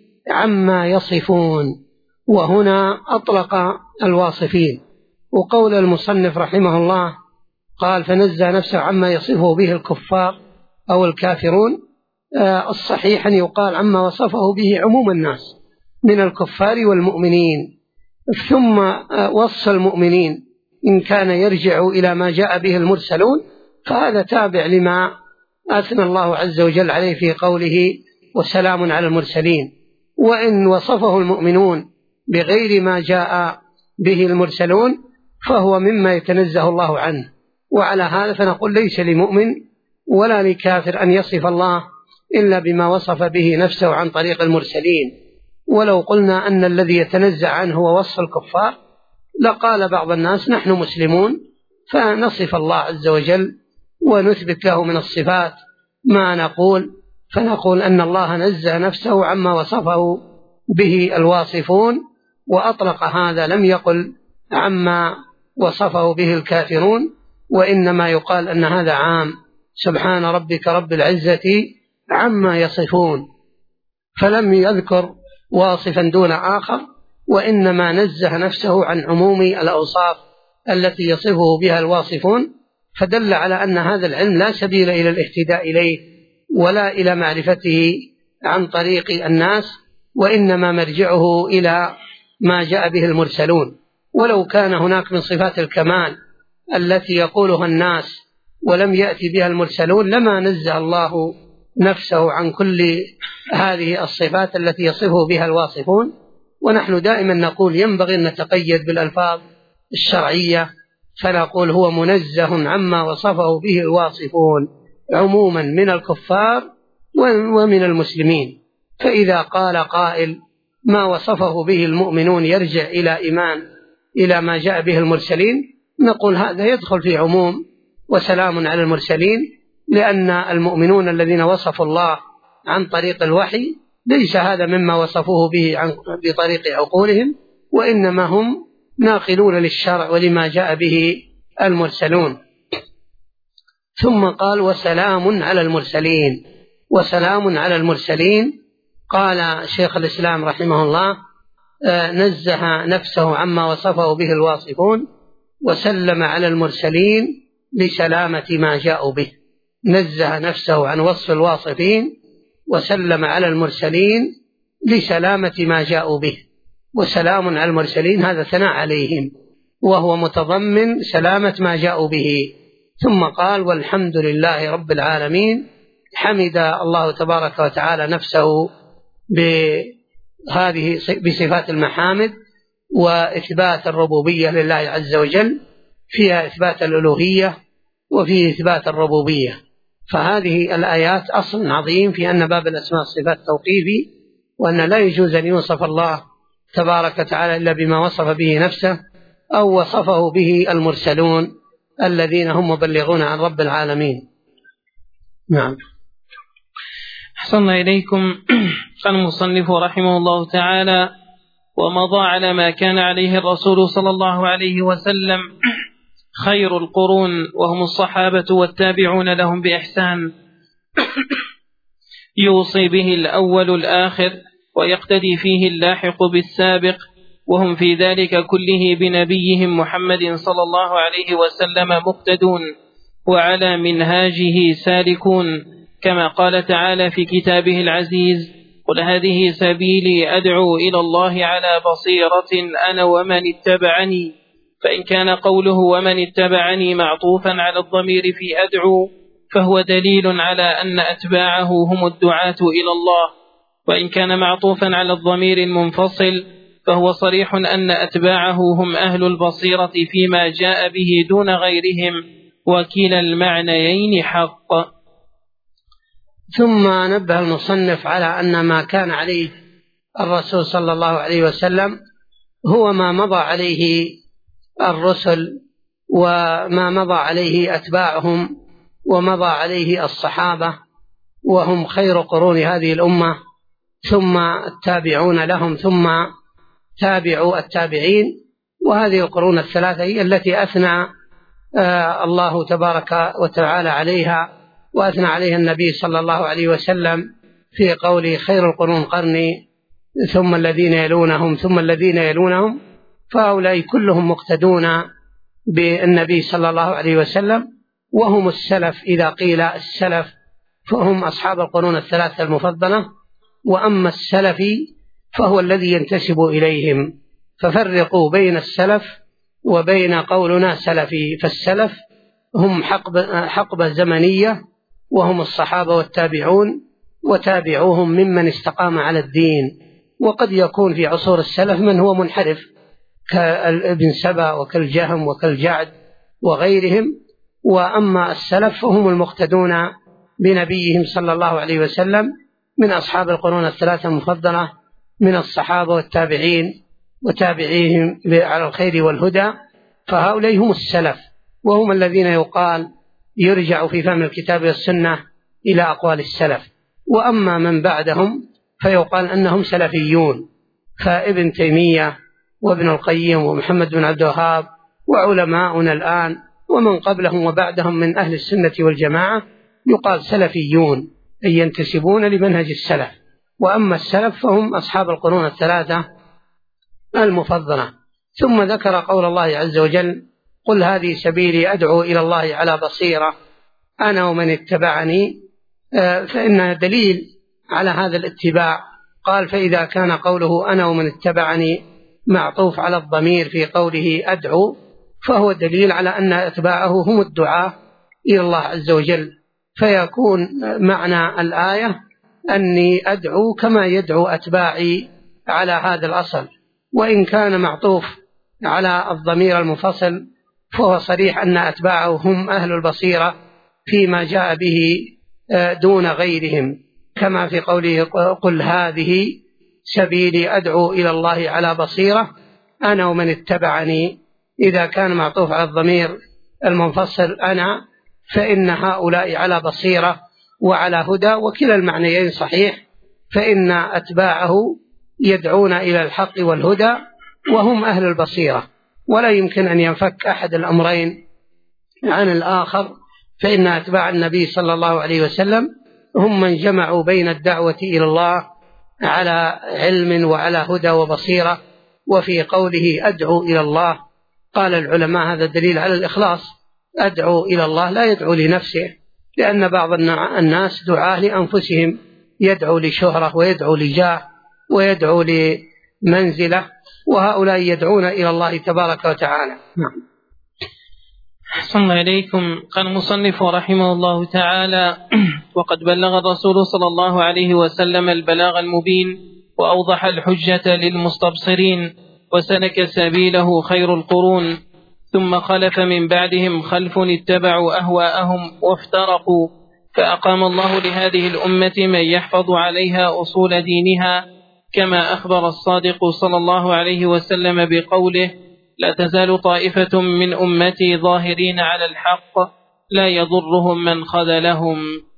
عما يصفون، وهنا أطلق الواصفين. وقول المصنف رحمه الله قال: فنزه نفسه عما يصفه به الكفار أو الكافرون، الصحيح أن يقال عما وصفه به عموم الناس من الكفار والمؤمنين، ثم وصف المؤمنين إن كان يرجع إلى ما جاء به المرسلون فهذا تابع لما أثنى الله عز وجل عليه في قوله: وسلام على المرسلين. وإن وصفه المؤمنون بغير ما جاء به المرسلون فهو مما يتنزه الله عنه. وعلى هذا فنقول: ليس لمؤمن ولا لكافر أن يصف الله إلا بما وصف به نفسه عن طريق المرسلين. ولو قلنا أن الذي يتنزه عنه هو وصف الكفار لقال بعض الناس: نحن مسلمون فنصف الله عز وجل ونثبت له من الصفات ما نقول، فنقول أن الله نزه نفسه عما وصفه به الواصفون، وأطلق هذا، لم يقل عما وصفه به الكافرون، وإنما يقال أن هذا عام: سبحان ربك رب العزة عما يصفون، فلم يذكر واصفا دون آخر، وإنما نزه نفسه عن عموم الأوصاف التي يصفه بها الواصفون، فدل على أن هذا العلم لا سبيل إلى الاهتداء إليه ولا إلى معرفته عن طريق الناس، وإنما مرجعه إلى ما جاء به المرسلون. ولو كان هناك من صفات الكمال التي يقولها الناس ولم يأتي بها المرسلون لما نزه الله نفسه عن كل هذه الصفات التي يصفه بها الواصفون، ونحن دائما نقول ينبغي أن نتقيد بالألفاظ الشرعية، فنقول هو منزه عما وصفه به الواصفون عموما من الكفار ومن المسلمين. فإذا قال قائل ما وصفه به المؤمنون يرجع إلى ما جاء به المرسلين، نقول هذا يدخل في عموم وسلام على المرسلين، لأن المؤمنون الذين وصفوا الله عن طريق الوحي ليس هذا مما وصفوه به بطريق عقولهم، وإنما هم ناقلون للشرع ولما جاء به المرسلون. ثم قال وسلام على المرسلين. وسلام على المرسلين، قال شيخ الإسلام رحمه الله نزه نفسه عما وصفه به الواصفون وسلم على المرسلين لسلامة ما جاءوا به. نزه نفسه عن وصف الواصفين وسلم على المرسلين لسلامة ما جاءوا به. وسلام على المرسلين هذا ثناء عليهم، وهو متضمن سلامة ما جاءوا به. ثم قال والحمد لله رب العالمين. حمد الله تبارك وتعالى نفسه بصفات المحامد وإثبات الربوبية لله عز وجل، فيها إثبات الألوهية وفيه إثبات الربوبية. فهذه الآيات أصل عظيم في أن باب الأسماء والصفات توقيفي، وأن لا يجوز أن يوصف الله تبارك وتعالى إلا بما وصف به نفسه أو وصفه به المرسلون الذين هم مبلغون عن رب العالمين. نعم. أحسن إليكم. قال المصنف رحمه الله تعالى ومضى على ما كان عليه الرسول صلى الله عليه وسلم خير القرون وهم الصحابة والتابعون لهم بإحسان، يوصي به الأول الآخر ويقتدي فيه اللاحق بالسابق، وهم في ذلك كله بنبيهم محمد صلى الله عليه وسلم مقتدون وعلى منهاجه سالكون، كما قال تعالى في كتابه العزيز قل هذه سبيلي أدعو إلى الله على بصيرة أنا ومن اتبعني. فإن كان قوله ومن اتبعني معطوفا على الضمير في أدعو فهو دليل على أن أتباعه هم الدعاة إلى الله، وإن كان معطوفا على الضمير المنفصل فهو صريح أن أتباعه هم أهل البصيرة فيما جاء به دون غيرهم، وكلا المعنيين حق. ثم نبه المصنف على أن ما كان عليه الرسول صلى الله عليه وسلم هو ما مضى عليه الرسل وما مضى عليه أتباعهم ومضى عليه الصحابة، وهم خير قرون هذه الأمة، ثم التابعون لهم، ثم تابعوا التابعين. وهذه القرون الثلاثة هي التي أثنى الله تبارك وتعالى عليها، وأثنى عليها النبي صلى الله عليه وسلم في قوله خير القرون قرني ثم الذين يلونهم ثم الذين يلونهم. فهؤلاء كلهم مقتدون بالنبي صلى الله عليه وسلم، وهم السلف. إذا قيل السلف فهم أصحاب القرون الثلاثة المفضلة، وأما السلفي فهو الذي ينتسب إليهم. ففرقوا بين السلف وبين قولنا سلفي. فالسلف هم حقبة زمنية، وهم الصحابة والتابعون وتابعوهم ممن استقام على الدين. وقد يكون في عصور السلف من هو منحرف كابن سبا وكالجهم وكالجعد وغيرهم، وأما السلف فهم المقتدون بنبيهم صلى الله عليه وسلم من أصحاب القرون الثلاثة المفضلة من الصحابة والتابعين وتابعيهم على الخير والهدى. فهؤلاء هم السلف، وهم الذين يقال يرجع في فهم الكتاب والسنة إلى أقوال السلف. وأما من بعدهم فيقال أنهم سلفيون، فابن تيمية وابن القيم ومحمد بن عبد الوهاب وعلماؤنا الآن ومن قبلهم وبعدهم من أهل السنة والجماعة يقال سلفيون، أي ينتسبون لمنهج السلف. وأما السلف فهم أصحاب القرون الثلاثة المفضلة. ثم ذكر قول الله عز وجل قل هذه سبيلي أدعو إلى الله على بصيرة أنا ومن اتبعني، فإنها دليل على هذا الاتباع. قال فإذا كان قوله أنا ومن اتبعني معطوف على الضمير في قوله أدعو فهو دليل على أن أتباعه هم الدعاة إلى الله عز وجل. فيكون معنى الآية أني أدعو كما يدعو أتباعي على هذا الأصل، وإن كان معطوف على الضمير المنفصل فهو صريح أن أتباعه هم أهل البصيرة فيما جاء به دون غيرهم، كما في قوله قل هذه سبيلي أدعو إلى الله على بصيرة أنا ومن اتبعني. إذا كان معطوف على الضمير المنفصل أنا فإن هؤلاء على بصيرة وعلى هدى، وكلا المعنيين صحيح، فإن أتباعه يدعون إلى الحق والهدى وهم أهل البصيرة، ولا يمكن أن ينفك أحد الأمرين عن الآخر، فإن أتباع النبي صلى الله عليه وسلم هم من جمعوا بين الدعوة إلى الله على علم وعلى هدى وبصيرة. وفي قوله أدعو إلى الله قال العلماء هذا دليل على الإخلاص، أدعو إلى الله لا يدعو لنفسه، لأن بعض الناس دعاه لأنفسهم، يدعو لشهرة ويدعو لجاه ويدعو لمنزلة، وهؤلاء يدعون إلى الله تبارك وتعالى. نعم. أحسن إليكم. قال المصنف رحمه الله تعالى: وقد بلغ الرسول صلى الله عليه وسلم البلاغ المبين وأوضح الحجة للمستبصرين وسلك سبيله خير القرون، ثم خلف من بعدهم خلف اتبعوا أهواءهم وافترقوا، فأقام الله لهذه الأمة من يحفظ عليها أصول دينها، كما أخبر الصادق صلى الله عليه وسلم بقوله: لا تزال طائفة من أمتي ظاهرين على الحق لا يضرهم من خذلهم.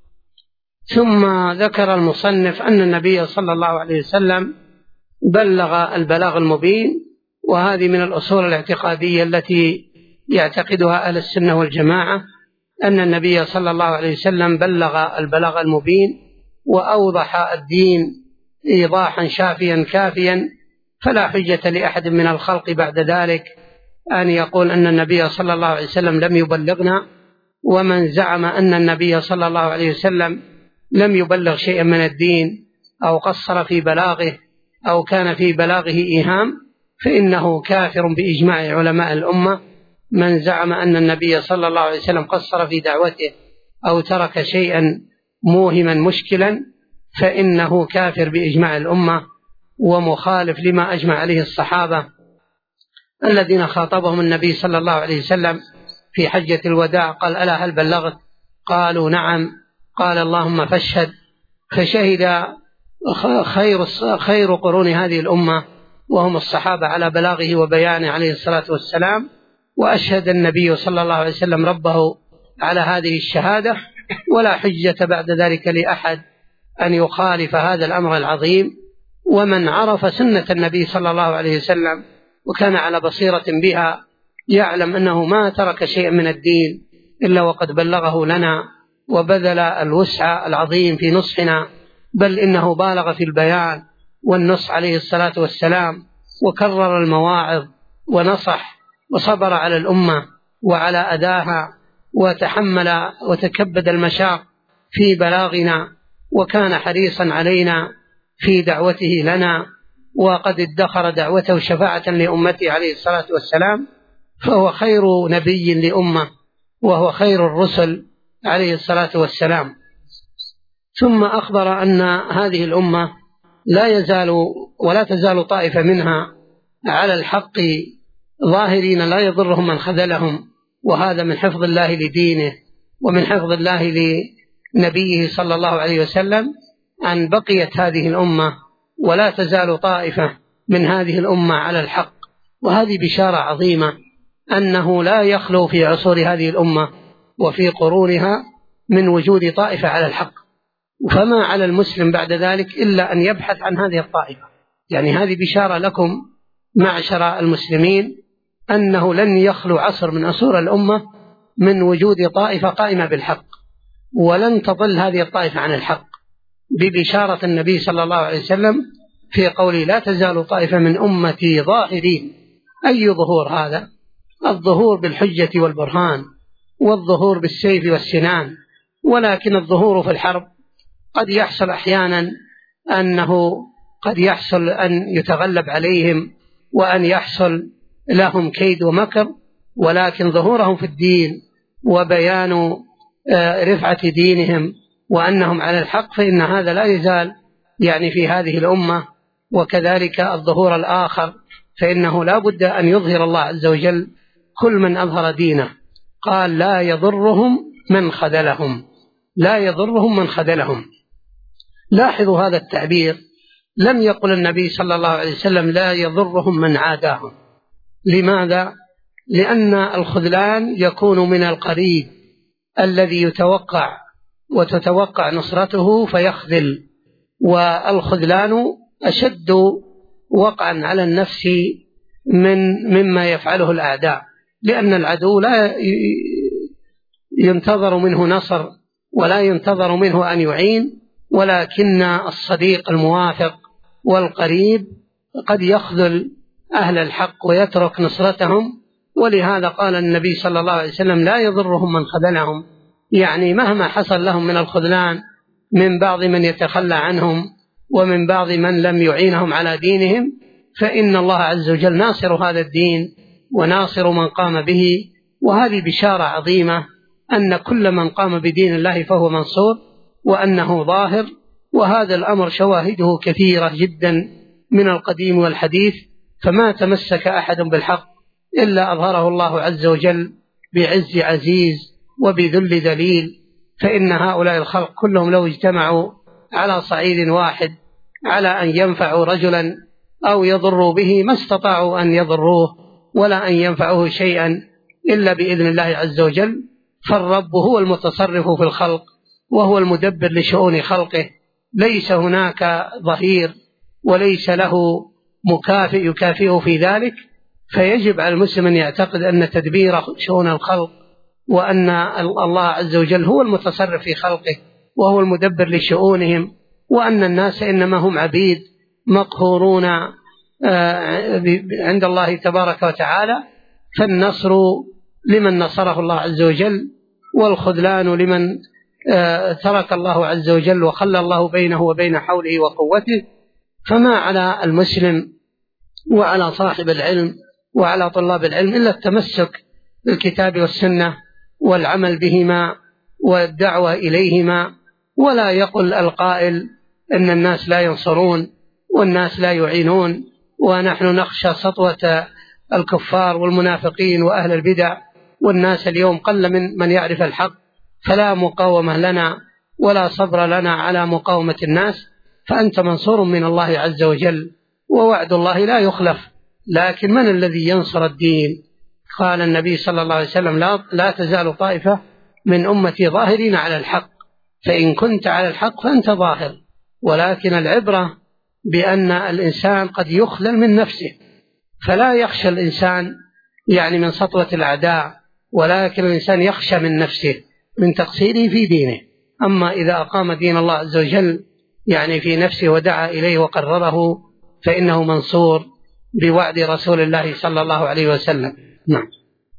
ثم ذكر المصنف أن النبي صلى الله عليه وسلم بلغ البلاغ المبين، وهذه من الأصول الاعتقادية التي يعتقدها أهل السنة والجماعة، أن النبي صلى الله عليه وسلم بلغ البلاغ المبين وأوضح الدين إيضاحا شافيا كافيا، فلا حجة لأحد من الخلق بعد ذلك أن يقول أن النبي صلى الله عليه وسلم لم يبلغنا. ومن زعم أن النبي صلى الله عليه وسلم لم يبلغ شيئا من الدين أو قصر في بلاغه أو كان في بلاغه إيهام فإنه كافر بإجماع علماء الأمة. من زعم أن النبي صلى الله عليه وسلم قصر في دعوته أو ترك شيئا موهما مشكلا فإنه كافر بإجماع الأمة ومخالف لما أجمع عليه الصحابة الذين خاطبهم النبي صلى الله عليه وسلم في حجة الوداع، قال: ألا هل بلغت؟ قالوا: نعم. قال: اللهم فاشهد. فشهد خير قرون هذه الأمة وهم الصحابة على بلاغه وبيانه عليه الصلاة والسلام، وأشهد النبي صلى الله عليه وسلم ربه على هذه الشهادة، ولا حجة بعد ذلك لأحد أن يخالف هذا الأمر العظيم. ومن عرف سنة النبي صلى الله عليه وسلم وكان على بصيرة بها يعلم أنه ما ترك شيئا من الدين إلا وقد بلغه لنا وبذل الوسع العظيم في نصحنا، بل إنه بالغ في البيان والنصح عليه الصلاة والسلام، وكرر المواعظ ونصح وصبر على الأمة وعلى أداها وتحمل وتكبد المشاق في بلاغنا، وكان حريصا علينا في دعوته لنا، وقد ادخر دعوته شفاعة لأمته عليه الصلاة والسلام، فهو خير نبي لأمة وهو خير الرسل عليه الصلاة والسلام. ثم أخبر أن هذه الأمة ولا تزال طائفة منها على الحق ظاهرين لا يضرهم من خذلهم، وهذا من حفظ الله لدينه ومن حفظ الله لنبيه صلى الله عليه وسلم، أن بقيت هذه الأمة ولا تزال طائفة من هذه الأمة على الحق. وهذه بشارة عظيمة أنه لا يخلو في عصور هذه الأمة وفي قرونها من وجود طائفة على الحق، فما على المسلم بعد ذلك إلا أن يبحث عن هذه الطائفة. يعني هذه بشارة لكم معشر المسلمين أنه لن يخلو عصر من عصور الأمة من وجود طائفة قائمة بالحق، ولن تضل هذه الطائفة عن الحق، ببشارة النبي صلى الله عليه وسلم في قوله: لا تزال طائفة من أمتي ظاهرين. أي ظهور هذا؟ الظهور بالحجة والبرهان، والظهور بالسيف والسنان. ولكن الظهور في الحرب قد يحصل أحيانا أنه قد يحصل أن يتغلب عليهم وأن يحصل لهم كيد ومكر، ولكن ظهورهم في الدين وبيان رفعة دينهم وأنهم على الحق فإن هذا لا يزال يعني في هذه الأمة. وكذلك الظهور الآخر فإنه لا بد أن يظهر الله عز وجل كل من أظهر دينه. قال لا يضرهم من خذلهم، لا يضرهم من خذلهم. لاحظوا هذا التعبير، لم يقل النبي صلى الله عليه وسلم لا يضرهم من عاداهم. لماذا؟ لأن الخذلان يكون من القريب الذي يتوقع وتتوقع نصرته فيخذل، والخذلان أشد وقعا على النفس مما يفعله الأعداء، لأن العدو لا ينتظر منه نصر ولا ينتظر منه أن يعين، ولكن الصديق الموافق والقريب قد يخذل أهل الحق ويترك نصرتهم. ولهذا قال النبي صلى الله عليه وسلم لا يضرهم من خذلهم، يعني مهما حصل لهم من الخذلان من بعض من يتخلى عنهم ومن بعض من لم يعينهم على دينهم، فإن الله عز وجل ناصر هذا الدين وناصر من قام به. وهذه بشارة عظيمة أن كل من قام بدين الله فهو منصور وأنه ظاهر. وهذا الأمر شواهده كثيرة جدا من القديم والحديث، فما تمسك أحد بالحق إلا أظهره الله عز وجل بعز عزيز وبذل ذليل. فإن هؤلاء الخلق كلهم لو اجتمعوا على صعيد واحد على أن ينفعوا رجلا أو يضروا به ما استطاعوا أن يضروه ولا أن ينفعوه شيئا إلا بإذن الله عز وجل. فالرب هو المتصرف في الخلق وهو المدبر لشؤون خلقه، ليس هناك ظهير وليس له مكافئ يكافئه في ذلك. فيجب على المسلم أن يعتقد أن تدبير شؤون الخلق وأن الله عز وجل هو المتصرف في خلقه وهو المدبر لشؤونهم، وأن الناس إنما هم عبيد مقهورون عند الله تبارك وتعالى. فالنصر لمن نصره الله عز وجل، والخذلان لمن ترك الله عز وجل وخلى الله بينه وبين حوله وقوته. فما على المسلم وعلى صاحب العلم وعلى طلاب العلم إلا التمسك بالكتاب والسنة والعمل بهما والدعوة إليهما. ولا يقل القائل إن الناس لا ينصرون والناس لا يعينون ونحن نخشى سطوة الكفار والمنافقين وأهل البدع، والناس اليوم قل من يعرف الحق، فلا مقاومة لنا ولا صبر لنا على مقاومة الناس. فأنت منصور من الله عز وجل ووعد الله لا يخلف. لكن من الذي ينصر الدين؟ قال النبي صلى الله عليه وسلم لا تزال طائفة من أمتي ظاهرين على الحق، فإن كنت على الحق فأنت ظاهر. ولكن العبرة بأن الإنسان قد يخذل من نفسه، فلا يخشى الإنسان يعني من سطوة الأعداء، ولكن الإنسان يخشى من نفسه من تقصيره في دينه. أما إذا أقام دين الله عز وجل يعني في نفسه ودعا إليه وقرره فإنه منصور بوعد رسول الله صلى الله عليه وسلم. نعم.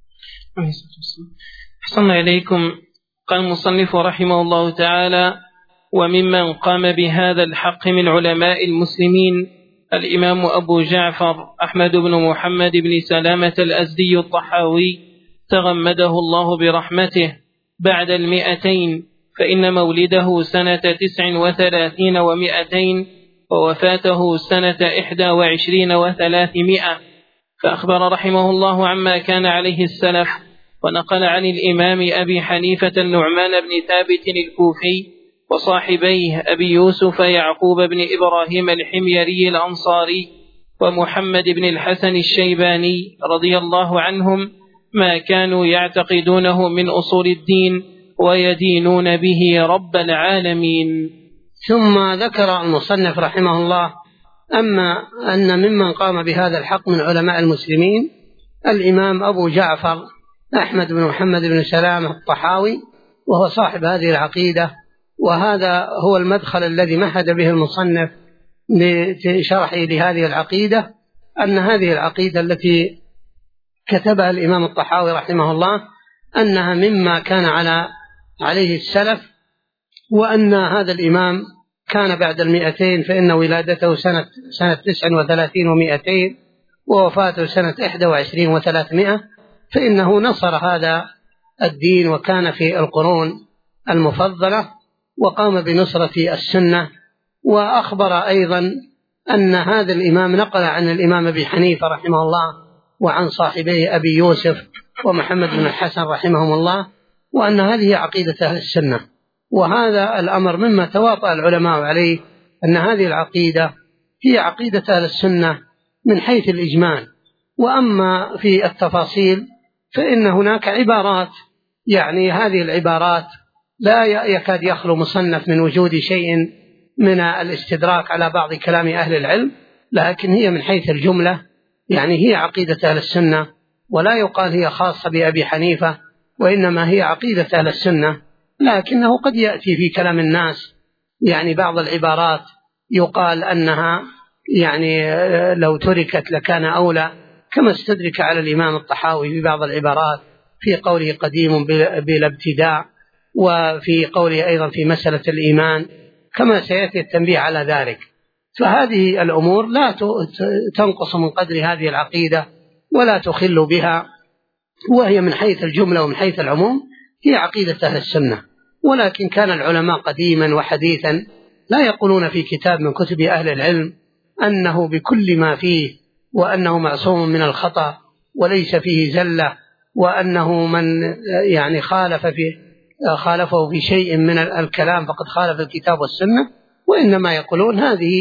أحسن إليكم. قال المصنف رحمه الله تعالى: وممن قام بهذا الحق من علماء المسلمين الإمام أبو جعفر أحمد بن محمد بن سلامة الأزدي الطحاوي تغمده الله برحمته بعد 200، فإن مولده سنة 39 و200 ووفاته سنة 21 و300. فأخبر رحمه الله عما كان عليه السلف، ونقل عن الإمام أبي حنيفة النعمان بن ثابت الكوفي وصاحبيه أبي يوسف يعقوب بن إبراهيم الحميري الأنصاري ومحمد بن الحسن الشيباني رضي الله عنهم ما كانوا يعتقدونه من أصول الدين ويدينون به رب العالمين. ثم ذكر المصنف رحمه الله أما أن ممن قام بهذا الحق من علماء المسلمين الإمام أبو جعفر أحمد بن محمد بن سلامة الطحاوي، وهو صاحب هذه العقيدة. وهذا هو المدخل الذي مهد به المصنف لشرحه لهذه العقيدة، أن هذه العقيدة التي كتبها الإمام الطحاوي رحمه الله أنها مما كان عليه السلف، وأن هذا الإمام كان بعد 200، فإن ولادته سنة 39 و200 ووفاته سنة 21 و300، فإنه نصر هذا الدين وكان في القرون المفضلة وقام بنصرة السنة. وأخبر أيضا أن هذا الإمام نقل عن الإمام أبي حنيفة رحمه الله وعن صاحبيه أبي يوسف ومحمد بن الحسن رحمهم الله، وأن هذه عقيدة أهل السنة. وهذا الأمر مما تواطأ العلماء عليه، أن هذه العقيدة هي عقيدة أهل السنة من حيث الإجمال. وأما في التفاصيل فإن هناك عبارات، يعني هذه العبارات لا يكاد يخلو مصنف من وجود شيء من الاستدراك على بعض كلام أهل العلم، لكن هي من حيث الجملة يعني هي عقيدة أهل السنة، ولا يقال هي خاصة بأبي حنيفة، وإنما هي عقيدة أهل السنة. لكنه قد يأتي في كلام الناس يعني بعض العبارات يقال أنها يعني لو تركت لكان أولى، كما استدرك على الإمام الطحاوي في بعض العبارات في قوله قديم بلا ابتداء، وفي قوله أيضا في مسألة الإيمان، كما سيأتي التنبيه على ذلك. فهذه الأمور لا تنقص من قدر هذه العقيدة ولا تخل بها، وهي من حيث الجملة ومن حيث العموم هي عقيدة أهل السنة. ولكن كان العلماء قديما وحديثا لا يقولون في كتاب من كتب أهل العلم أنه بكل ما فيه، وأنه معصوم من الخطأ وليس فيه زلة، وأنه من يعني خالفه في شيء من الكلام فقد خالف الكتاب والسنة. وإنما يقولون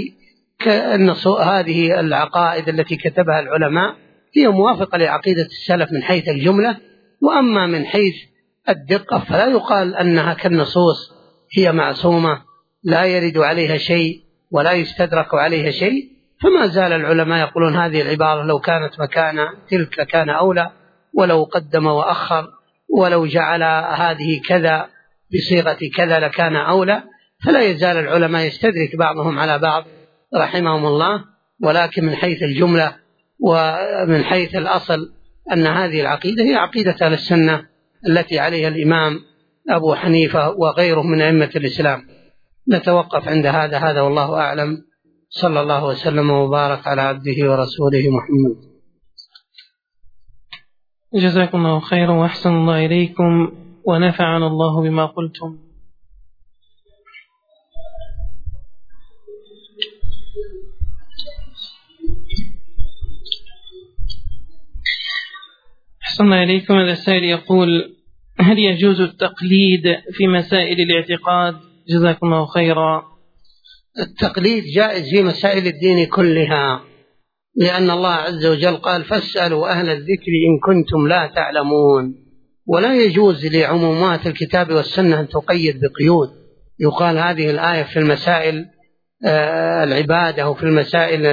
هذه العقائد التي كتبها العلماء هي موافقة لعقيدة السلف من حيث الجملة، وأما من حيث الدقة فلا يقال أنها كالنصوص هي معصومة لا يرد عليها شيء ولا يستدرك عليها شيء. فما زال العلماء يقولون هذه العبارة لو كانت مكان تلك لكان أولى، ولو قدم وأخر، ولو جعل هذه كذا بصيغة كذا لكان أولى. فلا يزال العلماء يستدرك بعضهم على بعض رحمهم الله، ولكن من حيث الجملة ومن حيث الأصل أن هذه العقيدة هي عقيدة أهل السنة التي عليها الإمام أبو حنيفة وغيره من أئمة الإسلام. نتوقف عند هذا والله أعلم. صلى الله وسلم وبارك على عبده ورسوله محمد. جزاكم الله خيرا وأحسن الله إليكم ونفعنا الله بما قلتم. أحسن الله إليكم. هذا السائل يقول: هل يجوز التقليد في مسائل الاعتقاد؟ جزاكم الله خيرا. التقليد جائز في مسائل الدين كلها، لأن الله عز وجل قال: فاسألوا أهل الذكر إن كنتم لا تعلمون. ولا يجوز لعمومات الكتاب والسنة أن تقيد بقيود، يقال هذه الآية في المسائل العبادة أو في المسائل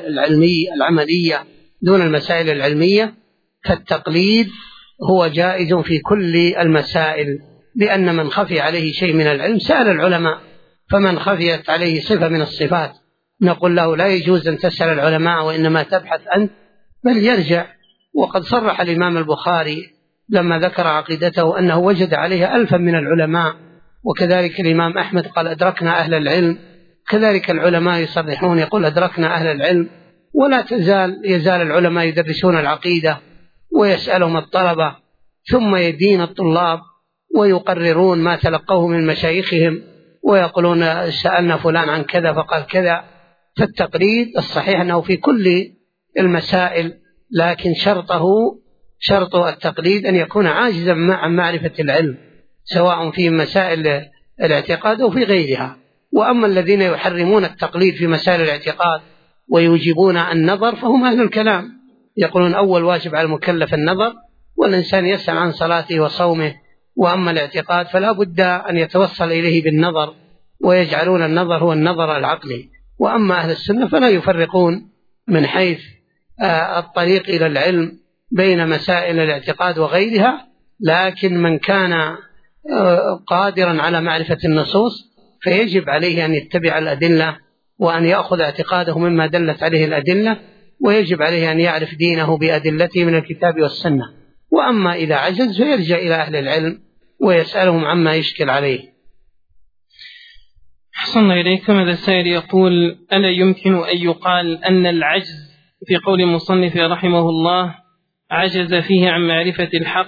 العملية دون المسائل العلمية. فالتقليد هو جائز في كل المسائل، لأن من خفي عليه شيء من العلم سأل العلماء، فمن خفيت عليه صفة من الصفات نقول له لا يجوز أن تسأل العلماء وإنما تبحث أنت، بل يرجع. وقد صرح الإمام البخاري لما ذكر عقيدته أنه وجد عليها 1000 من العلماء، وكذلك الإمام أحمد قال أدركنا أهل العلم. كذلك العلماء يصرحون يقول أدركنا أهل العلم. ولا يزال العلماء يدرسون العقيدة ويسألهم الطلبة، ثم يدين الطلاب ويقررون ما تلقوه من مشايخهم ويقولون سألنا فلان عن كذا فقال كذا. فالتقليد الصحيح أنه في كل المسائل، لكن شرط التقليد أن يكون عاجزا عن معرفة العلم، سواء في مسائل الاعتقاد أو في غيرها. وأما الذين يحرمون التقليد في مسائل الاعتقاد ويوجبون النظر فهم أهل الكلام، يقولون أول واجب على المكلف النظر، والإنسان يسأل عن صلاته وصومه. وأما الاعتقاد فلا بد أن يتوصل إليه بالنظر، ويجعلون النظر هو النظر العقلي. وأما أهل السنة فلا يفرقون من حيث الطريق إلى العلم بين مسائل الاعتقاد وغيرها، لكن من كان قادرا على معرفة النصوص فيجب عليه أن يتبع الأدلة وأن يأخذ اعتقاده مما دلت عليه الأدلة، ويجب عليه أن يعرف دينه بأدلته من الكتاب والسنة. وأما إذا عجز فيرجع إلى أهل العلم ويسألهم عما يشكل عليه. أحسن إليكم. هذا السائل يقول: ألا يمكن أن يقال أن العجز في قول المصنف رحمه الله عجز فيه عن معرفة الحق،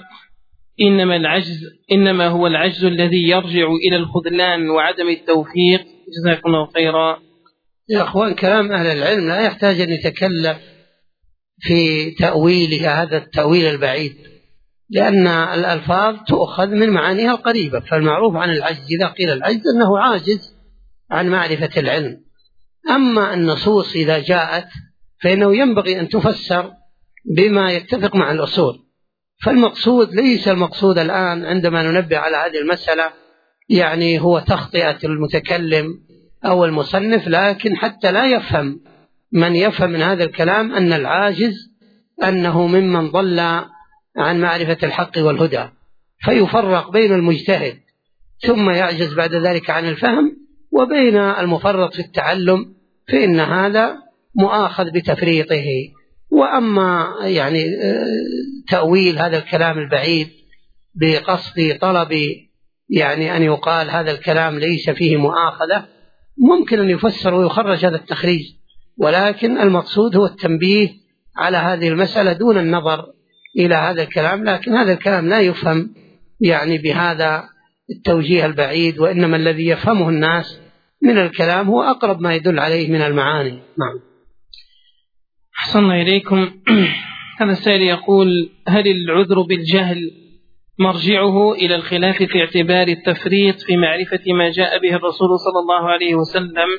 إنما هو العجز الذي يرجع إلى الخذلان وعدم التوفيق؟ جزاكم الله خيرا. يا أخوان كلام أهل العلم لا يحتاج أن يتكلف في تأويله هذا التأويل البعيد، لأن الألفاظ تؤخذ من معانيها القريبة. فالمعروف عن العجز إذا قيل العجز أنه عاجز عن معرفة العلم. أما النصوص إذا جاءت فإنه ينبغي أن تفسر بما يتفق مع الأصول. فالمقصود ليس المقصود الآن عندما ننبه على هذه المسألة يعني هو تخطئة المتكلم أو المصنف، لكن حتى لا يفهم من يفهم من هذا الكلام أن العاجز أنه ممن ضل عن معرفة الحق والهدى، فيفرق بين المجتهد ثم يعجز بعد ذلك عن الفهم وبين المفرط في التعلم، فإن هذا مؤاخذ بتفريطه. وأما يعني تأويل هذا الكلام البعيد بقصد طلب يعني أن يقال هذا الكلام ليس فيه مؤاخذة، ممكن أن يفسر ويخرج هذا التخريج، ولكن المقصود هو التنبيه على هذه المسألة دون النظر إلى هذا الكلام. لكن هذا الكلام لا يفهم يعني بهذا التوجيه البعيد، وإنما الذي يفهمه الناس من الكلام هو أقرب ما يدل عليه من المعاني. نعم. أحسن إليكم. هذا السائل يقول: هل العذر بالجهل مرجعه إلى الخلاف في اعتبار التفريط في معرفة ما جاء به الرسول صلى الله عليه وسلم؟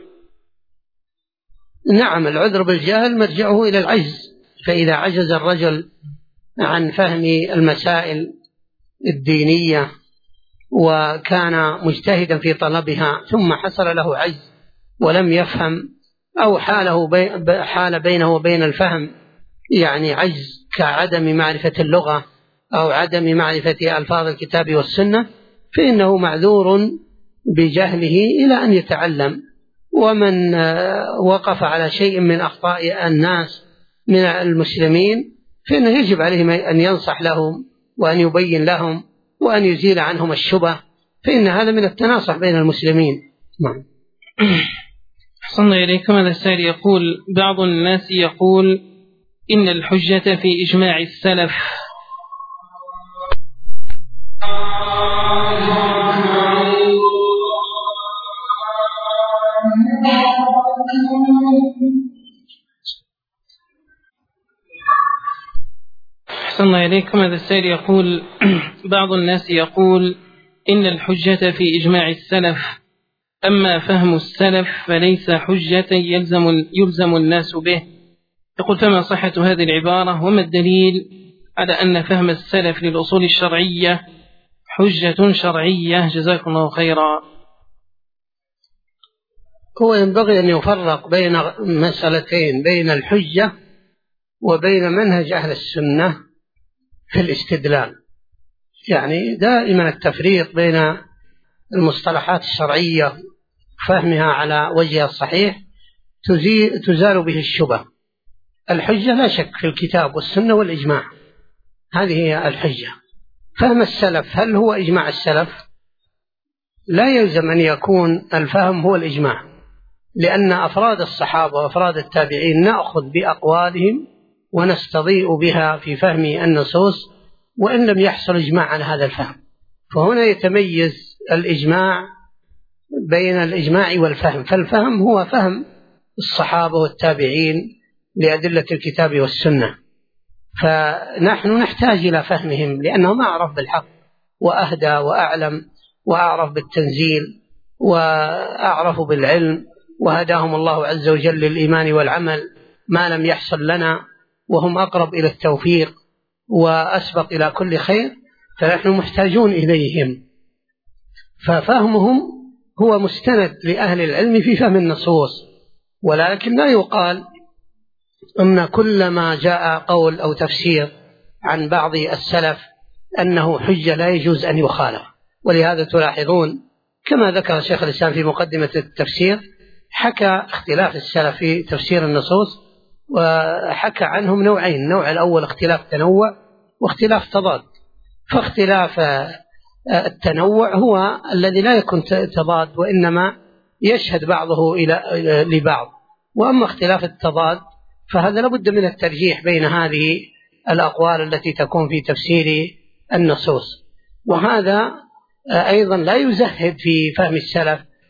نعم، العذر بالجهل مرجعه إلى العجز. فإذا عجز الرجل عن فهم المسائل الدينية وكان مجتهدا في طلبها ثم حصل له عجز ولم يفهم، أو حال بينه وبين الفهم يعني عجز كعدم معرفة اللغة أو عدم معرفة ألفاظ الكتاب والسنة، فإنه معذور بجهله إلى أن يتعلم. ومن وقف على شيء من أخطاء الناس من المسلمين فإنه يجب عليه أن ينصح لهم وأن يبين لهم وأن يزيل عنهم الشبه، فإن هذا من التناصح بين المسلمين. نعم. أحسن إليكم. هذا السائل يقول: بعض الناس يقول إن الحجة في إجماع السلف. أحسن إليكم. هذا السائل يقول: بعض الناس يقول إن الحجة في إجماع السلف، أما فهم السلف فليس حجة يلزم الناس به. يقول: فما صحة هذه العبارة، وما الدليل على أن فهم السلف للأصول الشرعية حجة شرعية؟ جزاكم الله خيرا. هو ينبغي أن يفرق بين مسألتين: بين الحجة وبين منهج أهل السنة في الاستدلال. يعني دائما التفريق بين المصطلحات الشرعية فهمها على وجهها الصحيح تزال به الشبه. الحجة لا شك في الكتاب والسنة والإجماع، هذه هي الحجة. فهم السلف هل هو إجماع السلف؟ لا يلزم أن يكون الفهم هو الإجماع، لأن أفراد الصحابة وأفراد التابعين نأخذ بأقوالهم ونستضيء بها في فهم النصوص وإن لم يحصل إجماع عن هذا الفهم. فهنا يتميز الإجماع بين الإجماع والفهم. فالفهم هو فهم الصحابة والتابعين لأدلة الكتاب والسنة، فنحن نحتاج إلى فهمهم لأنهم أعرف بالحق وأهدى وأعلم وأعرف بالتنزيل وأعرف بالعلم، وهداهم الله عز وجل للإيمان والعمل ما لم يحصل لنا، وهم أقرب إلى التوفيق وأسبق إلى كل خير، فنحن محتاجون إليهم. ففهمهم هو مستند لأهل العلم في فهم النصوص، ولكن لا يقال أن كل ما جاء قول أو تفسير عن بعض السلف أنه حجة لا يجوز أن يخالف. ولهذا تلاحظون كما ذكر شيخ الإسلام في مقدمة التفسير حكى اختلاف السلف في تفسير النصوص، وحكى عنهم نوعين: النوع الأول اختلاف تنوع واختلاف تضاد. فاختلاف التنوع هو الذي لا يكون تضاد وإنما يشهد بعضه لبعض، وأما اختلاف التضاد فهذا لابد من الترجيح بين هذه الأقوال التي تكون في تفسير النصوص. وهذا أيضا لا يزهد في فهم السلف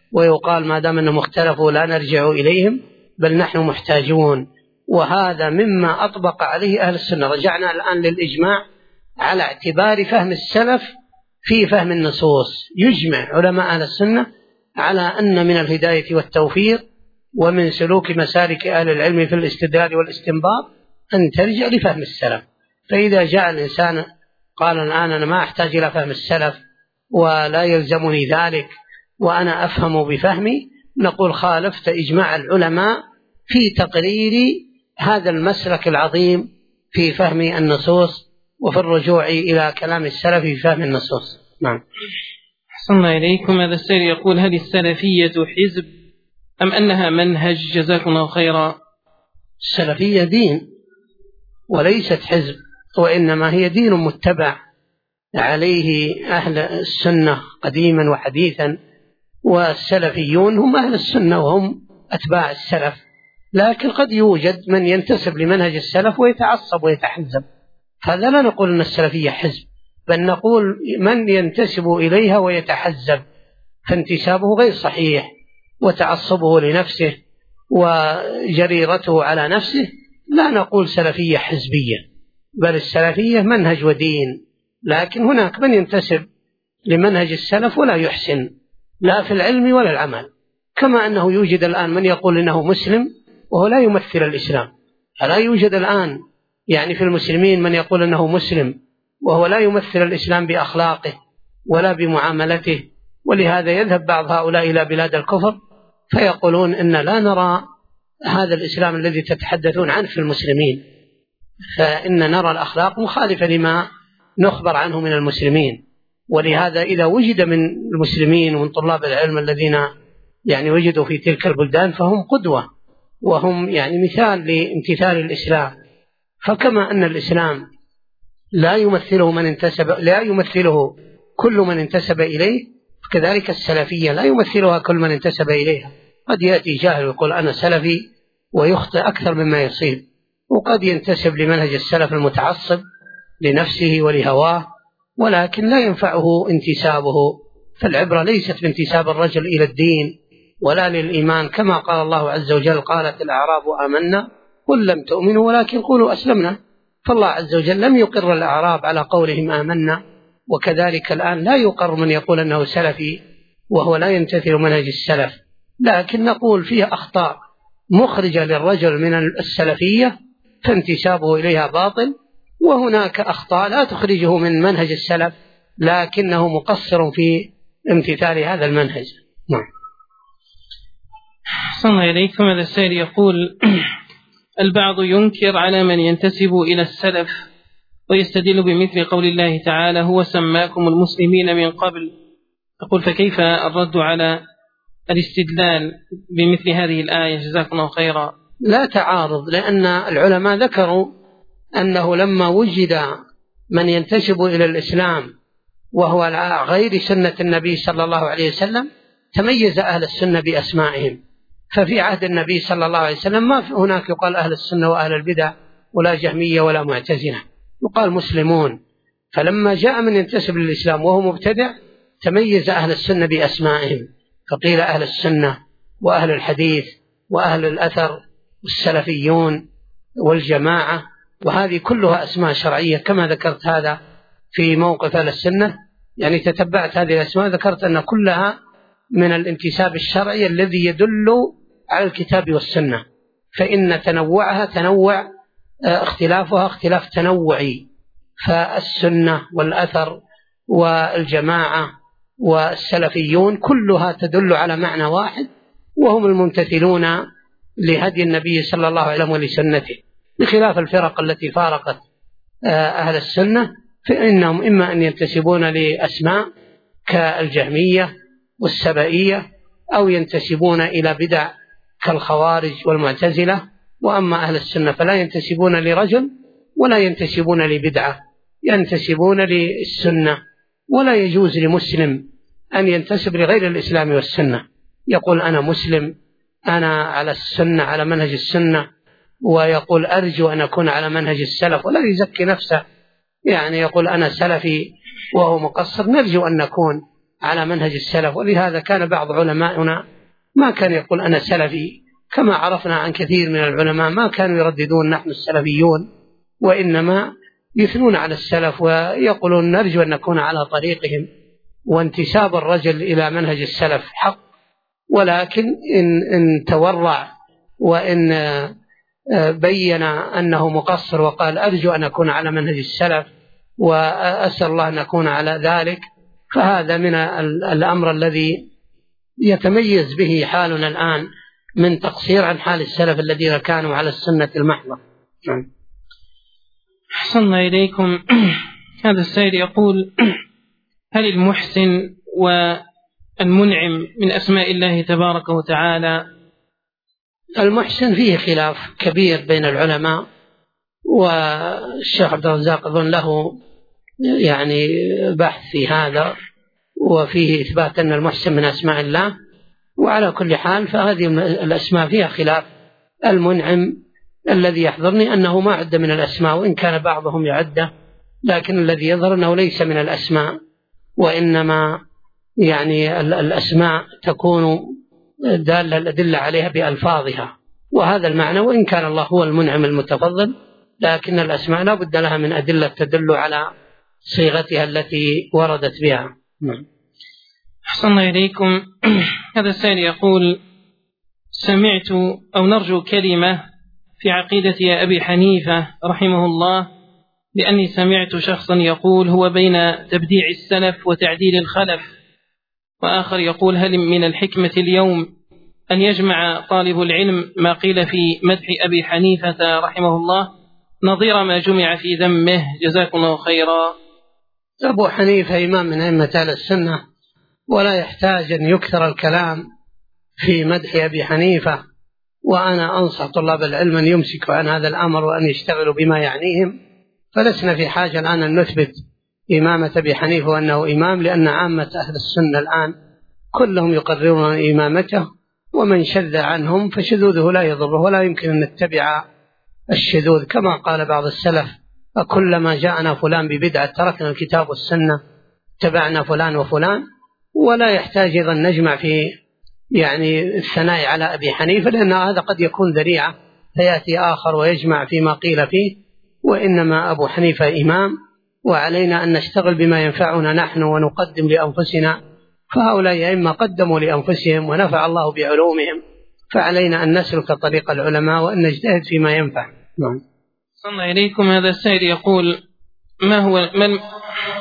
ويقال ما دام أنهم اختلفوا لا نرجع إليهم بل نحن محتاجون. وهذا مما أطبق عليه أهل السنة. رجعنا الآن للإجماع على اعتبار فهم السلف في فهم النصوص. يجمع علماء أهل السنة على أن من الهداية والتوفيق ومن سلوك مسالك أهل العلم في الاستدلال والاستنباط أن ترجع لفهم السلف. فإذا جاء الإنسان قال الآن أنا ما أحتاج إلى فهم السلف ولا يلزمني ذلك وأنا أفهم بفهمي، نقول خالفت إجماع العلماء في تقرير هذا المسلك العظيم في فهم النصوص وفي الرجوع إلى كلام السلف في فهم النصوص. نعم. أحسن إليكم. هذا السائل يقول: هل السلفية حزب أم أنها منهج؟ جزاكم الله خيرا. السلفية دين وليست حزب، وإنما هي دين متبع عليه أهل السنة قديما وحديثا، والسلفيون هم أهل السنة وهم أتباع السلف. لكن قد يوجد من ينتسب لمنهج السلف ويتعصب ويتحزب، هذا لا نقول أن السلفية حزب، بل نقول من ينتسب إليها ويتحزب فانتسابه غير صحيح وتعصبه لنفسه وجريرته على نفسه. لا نقول سلفية حزبية، بل السلفية منهج ودين. لكن هناك من ينتسب لمنهج السلف ولا يحسن لا في العلم ولا العمل، كما أنه يوجد الآن من يقول إنه مسلم وهو لا يمثل الإسلام. ألا يوجد الآن يعني في المسلمين من يقول إنه مسلم وهو لا يمثل الإسلام بأخلاقه ولا بمعاملته؟ ولهذا يذهب بعض هؤلاء إلى بلاد الكفر فيقولون إن لا نرى هذا الإسلام الذي تتحدثون عنه في المسلمين، فإن نرى الأخلاق مخالفة لما نخبر عنه من المسلمين. ولهذا إذا وجد من المسلمين ومن طلاب العلم الذين يعني وجدوا في تلك البلدان فهم قدوة وهم يعني مثال لامتثال الإسلام. فكما أن الإسلام لا يمثله كل من انتسب إليه، كذلك السلفية لا يمثلها كل من انتسب إليها. قد يأتي جاهل ويقول أنا سلفي ويخطئ أكثر مما يصيب، وقد ينتسب لمنهج السلف المتعصب لنفسه ولهواه، ولكن لا ينفعه انتسابه. فالعبرة ليست بانتساب الرجل إلى الدين ولا للإيمان، كما قال الله عز وجل: قالت الأعراب آمنا قل لم تؤمنوا ولكن قولوا أسلمنا. فالله عز وجل لم يقر الأعراب على قولهم آمنا، وكذلك الآن لا يقر من يقول أنه سلفي وهو لا يمتثل منهج السلف. لكن نقول فيها أخطاء مخرجة للرجل من السلفية فانتسابه إليها باطل، وهناك أخطاء لا تخرجه من منهج السلف لكنه مقصر في امتثال هذا المنهج. نعم. أحسن إليكم. هذا السائل يقول: البعض ينكر على من ينتسب إلى السلف ويستدل بمثل قول الله تعالى: هو سماكم المسلمين من قبل. أقول: فكيف الرد على الاستدلال بمثل هذه الآية؟ جزاكم الله خيرا. لا تعارض، لأن العلماء ذكروا أنه لما وجد من ينتسب إلى الإسلام وهو على غير سنة النبي صلى الله عليه وسلم تميز أهل السنة بأسمائهم. ففي عهد النبي صلى الله عليه وسلم ما هناك يقال أهل السنة وأهل البدع ولا جهمية ولا معتزلة، يقال مسلمون. فلما جاء من ينتسب للإسلام وهو مبتدع تميز أهل السنة بأسمائهم، فقيل أهل السنة وأهل الحديث وأهل الأثر والسلفيون والجماعة، وهذه كلها أسماء شرعية كما ذكرت هذا في موقف أهل السنة. يعني تتبعت هذه الأسماء ذكرت أن كلها من الانتساب الشرعي الذي يدل على الكتاب والسنة، فإن تنوعها تنوع اختلافها اختلاف تنوعي. فالسنة والأثر والجماعة والسلفيون كلها تدل على معنى واحد، وهم الممتثلون لهدي النبي صلى الله عليه وسلم ولسنته، بخلاف الفرق التي فارقت أهل السنة فإنهم إما أن ينتسبون لأسماء كالجهمية والسبائية، أو ينتسبون إلى بدع كالخوارج والمعتزلة. وأما أهل السنة فلا ينتسبون لرجل ولا ينتسبون لبدعة، ينتسبون للسنة. ولا يجوز لمسلم أن ينتسب لغير الإسلام والسنة، يقول أنا مسلم، أنا على السنة على منهج السنة، ويقول أرجو أن أكون على منهج السلف، ولا يزكي نفسه يعني يقول أنا سلفي وهو مقصر. نرجو أن نكون على منهج السلف. ولهذا كان بعض علمائنا ما كان يقول أنا سلفي، كما عرفنا عن كثير من العلماء ما كانوا يرددون نحن السلفيون، وإنما يثنون على السلف ويقولون نرجو أن نكون على طريقهم. وانتساب الرجل إلى منهج السلف حق، ولكن إن تورع وإن بين أنه مقصر وقال أرجو أن أكون على منهج السلف وأسأل الله أن أكون على ذلك، فهذا من الأمر الذي يتميز به حالنا الآن من تقصير عن حال السلف الذين كانوا على السنة المحضة. أحسننا إليكم. هذا السائل يقول: هل المحسن والمنعم من أسماء الله تبارك وتعالى؟ المحسن فيه خلاف كبير بين العلماء، والشيخ عبد الرزاق أظن له يعني بحث في هذا، وفيه إثبات أن المحسن من أسماء الله. وعلى كل حال فهذه الأسماء فيها خلاف. المنعم الذي يحضرني أنه ما عد من الأسماء، وإن كان بعضهم يعده، لكن الذي يظهر أنه ليس من الأسماء، وإنما يعني الأسماء تكون دالة الأدلة عليها بألفاظها، وهذا المعنى. وإن كان الله هو المنعم المتفضل، لكن الأسماء لا بد لها من أدلة تدل على صيغتها التي وردت بها. أحسن إليكم. هذا السائل يقول: سمعت أو نرجو كلمة في عقيدة أبي حنيفة رحمه الله، لأني سمعت شخصا يقول هو بين تبديع السلف وتعديل الخلف، وآخر يقول هل من الحكمة اليوم أن يجمع طالب العلم ما قيل في مدح أبي حنيفة رحمه الله نظير ما جمع في ذمه؟ جزاكم الله خيرا. أبو حنيفة إمام من أئمة أهل السنة، ولا يحتاج أن يكثر الكلام في مدح أبي حنيفة، وأنا أنصح طلاب العلم أن يمسكوا عن هذا الأمر وأن يشتغلوا بما يعنيهم. فلسنا في حاجة الآن أن نثبت إمامة أبي حنيفة وأنه إمام، لأن عامة أهل السنة الآن كلهم يقررون إمامته، ومن شذ عنهم فشذوذه لا يضره، ولا يمكن أن نتبع الشذوذ. كما قال بعض السلف: أكلما جاءنا فلان ببدعة تركنا الكتاب والسنة تبعنا فلان وفلان. ولا يحتاج أيضا نجمع في يعني الثناء على أبي حنيفة، لأن هذا قد يكون ذريعة فيأتي آخر ويجمع فيما قيل فيه. وإنما أبو حنيفة إمام، وعلينا أن نشتغل بما ينفعنا نحن ونقدم لأنفسنا، فهؤلاء أئمة قدموا لأنفسهم ونفع الله بعلومهم، فعلينا أن نسلك طريق العلماء وأن نجتهد فيما ينفع. صلى إليكم. هذا السائل يقول: ما هو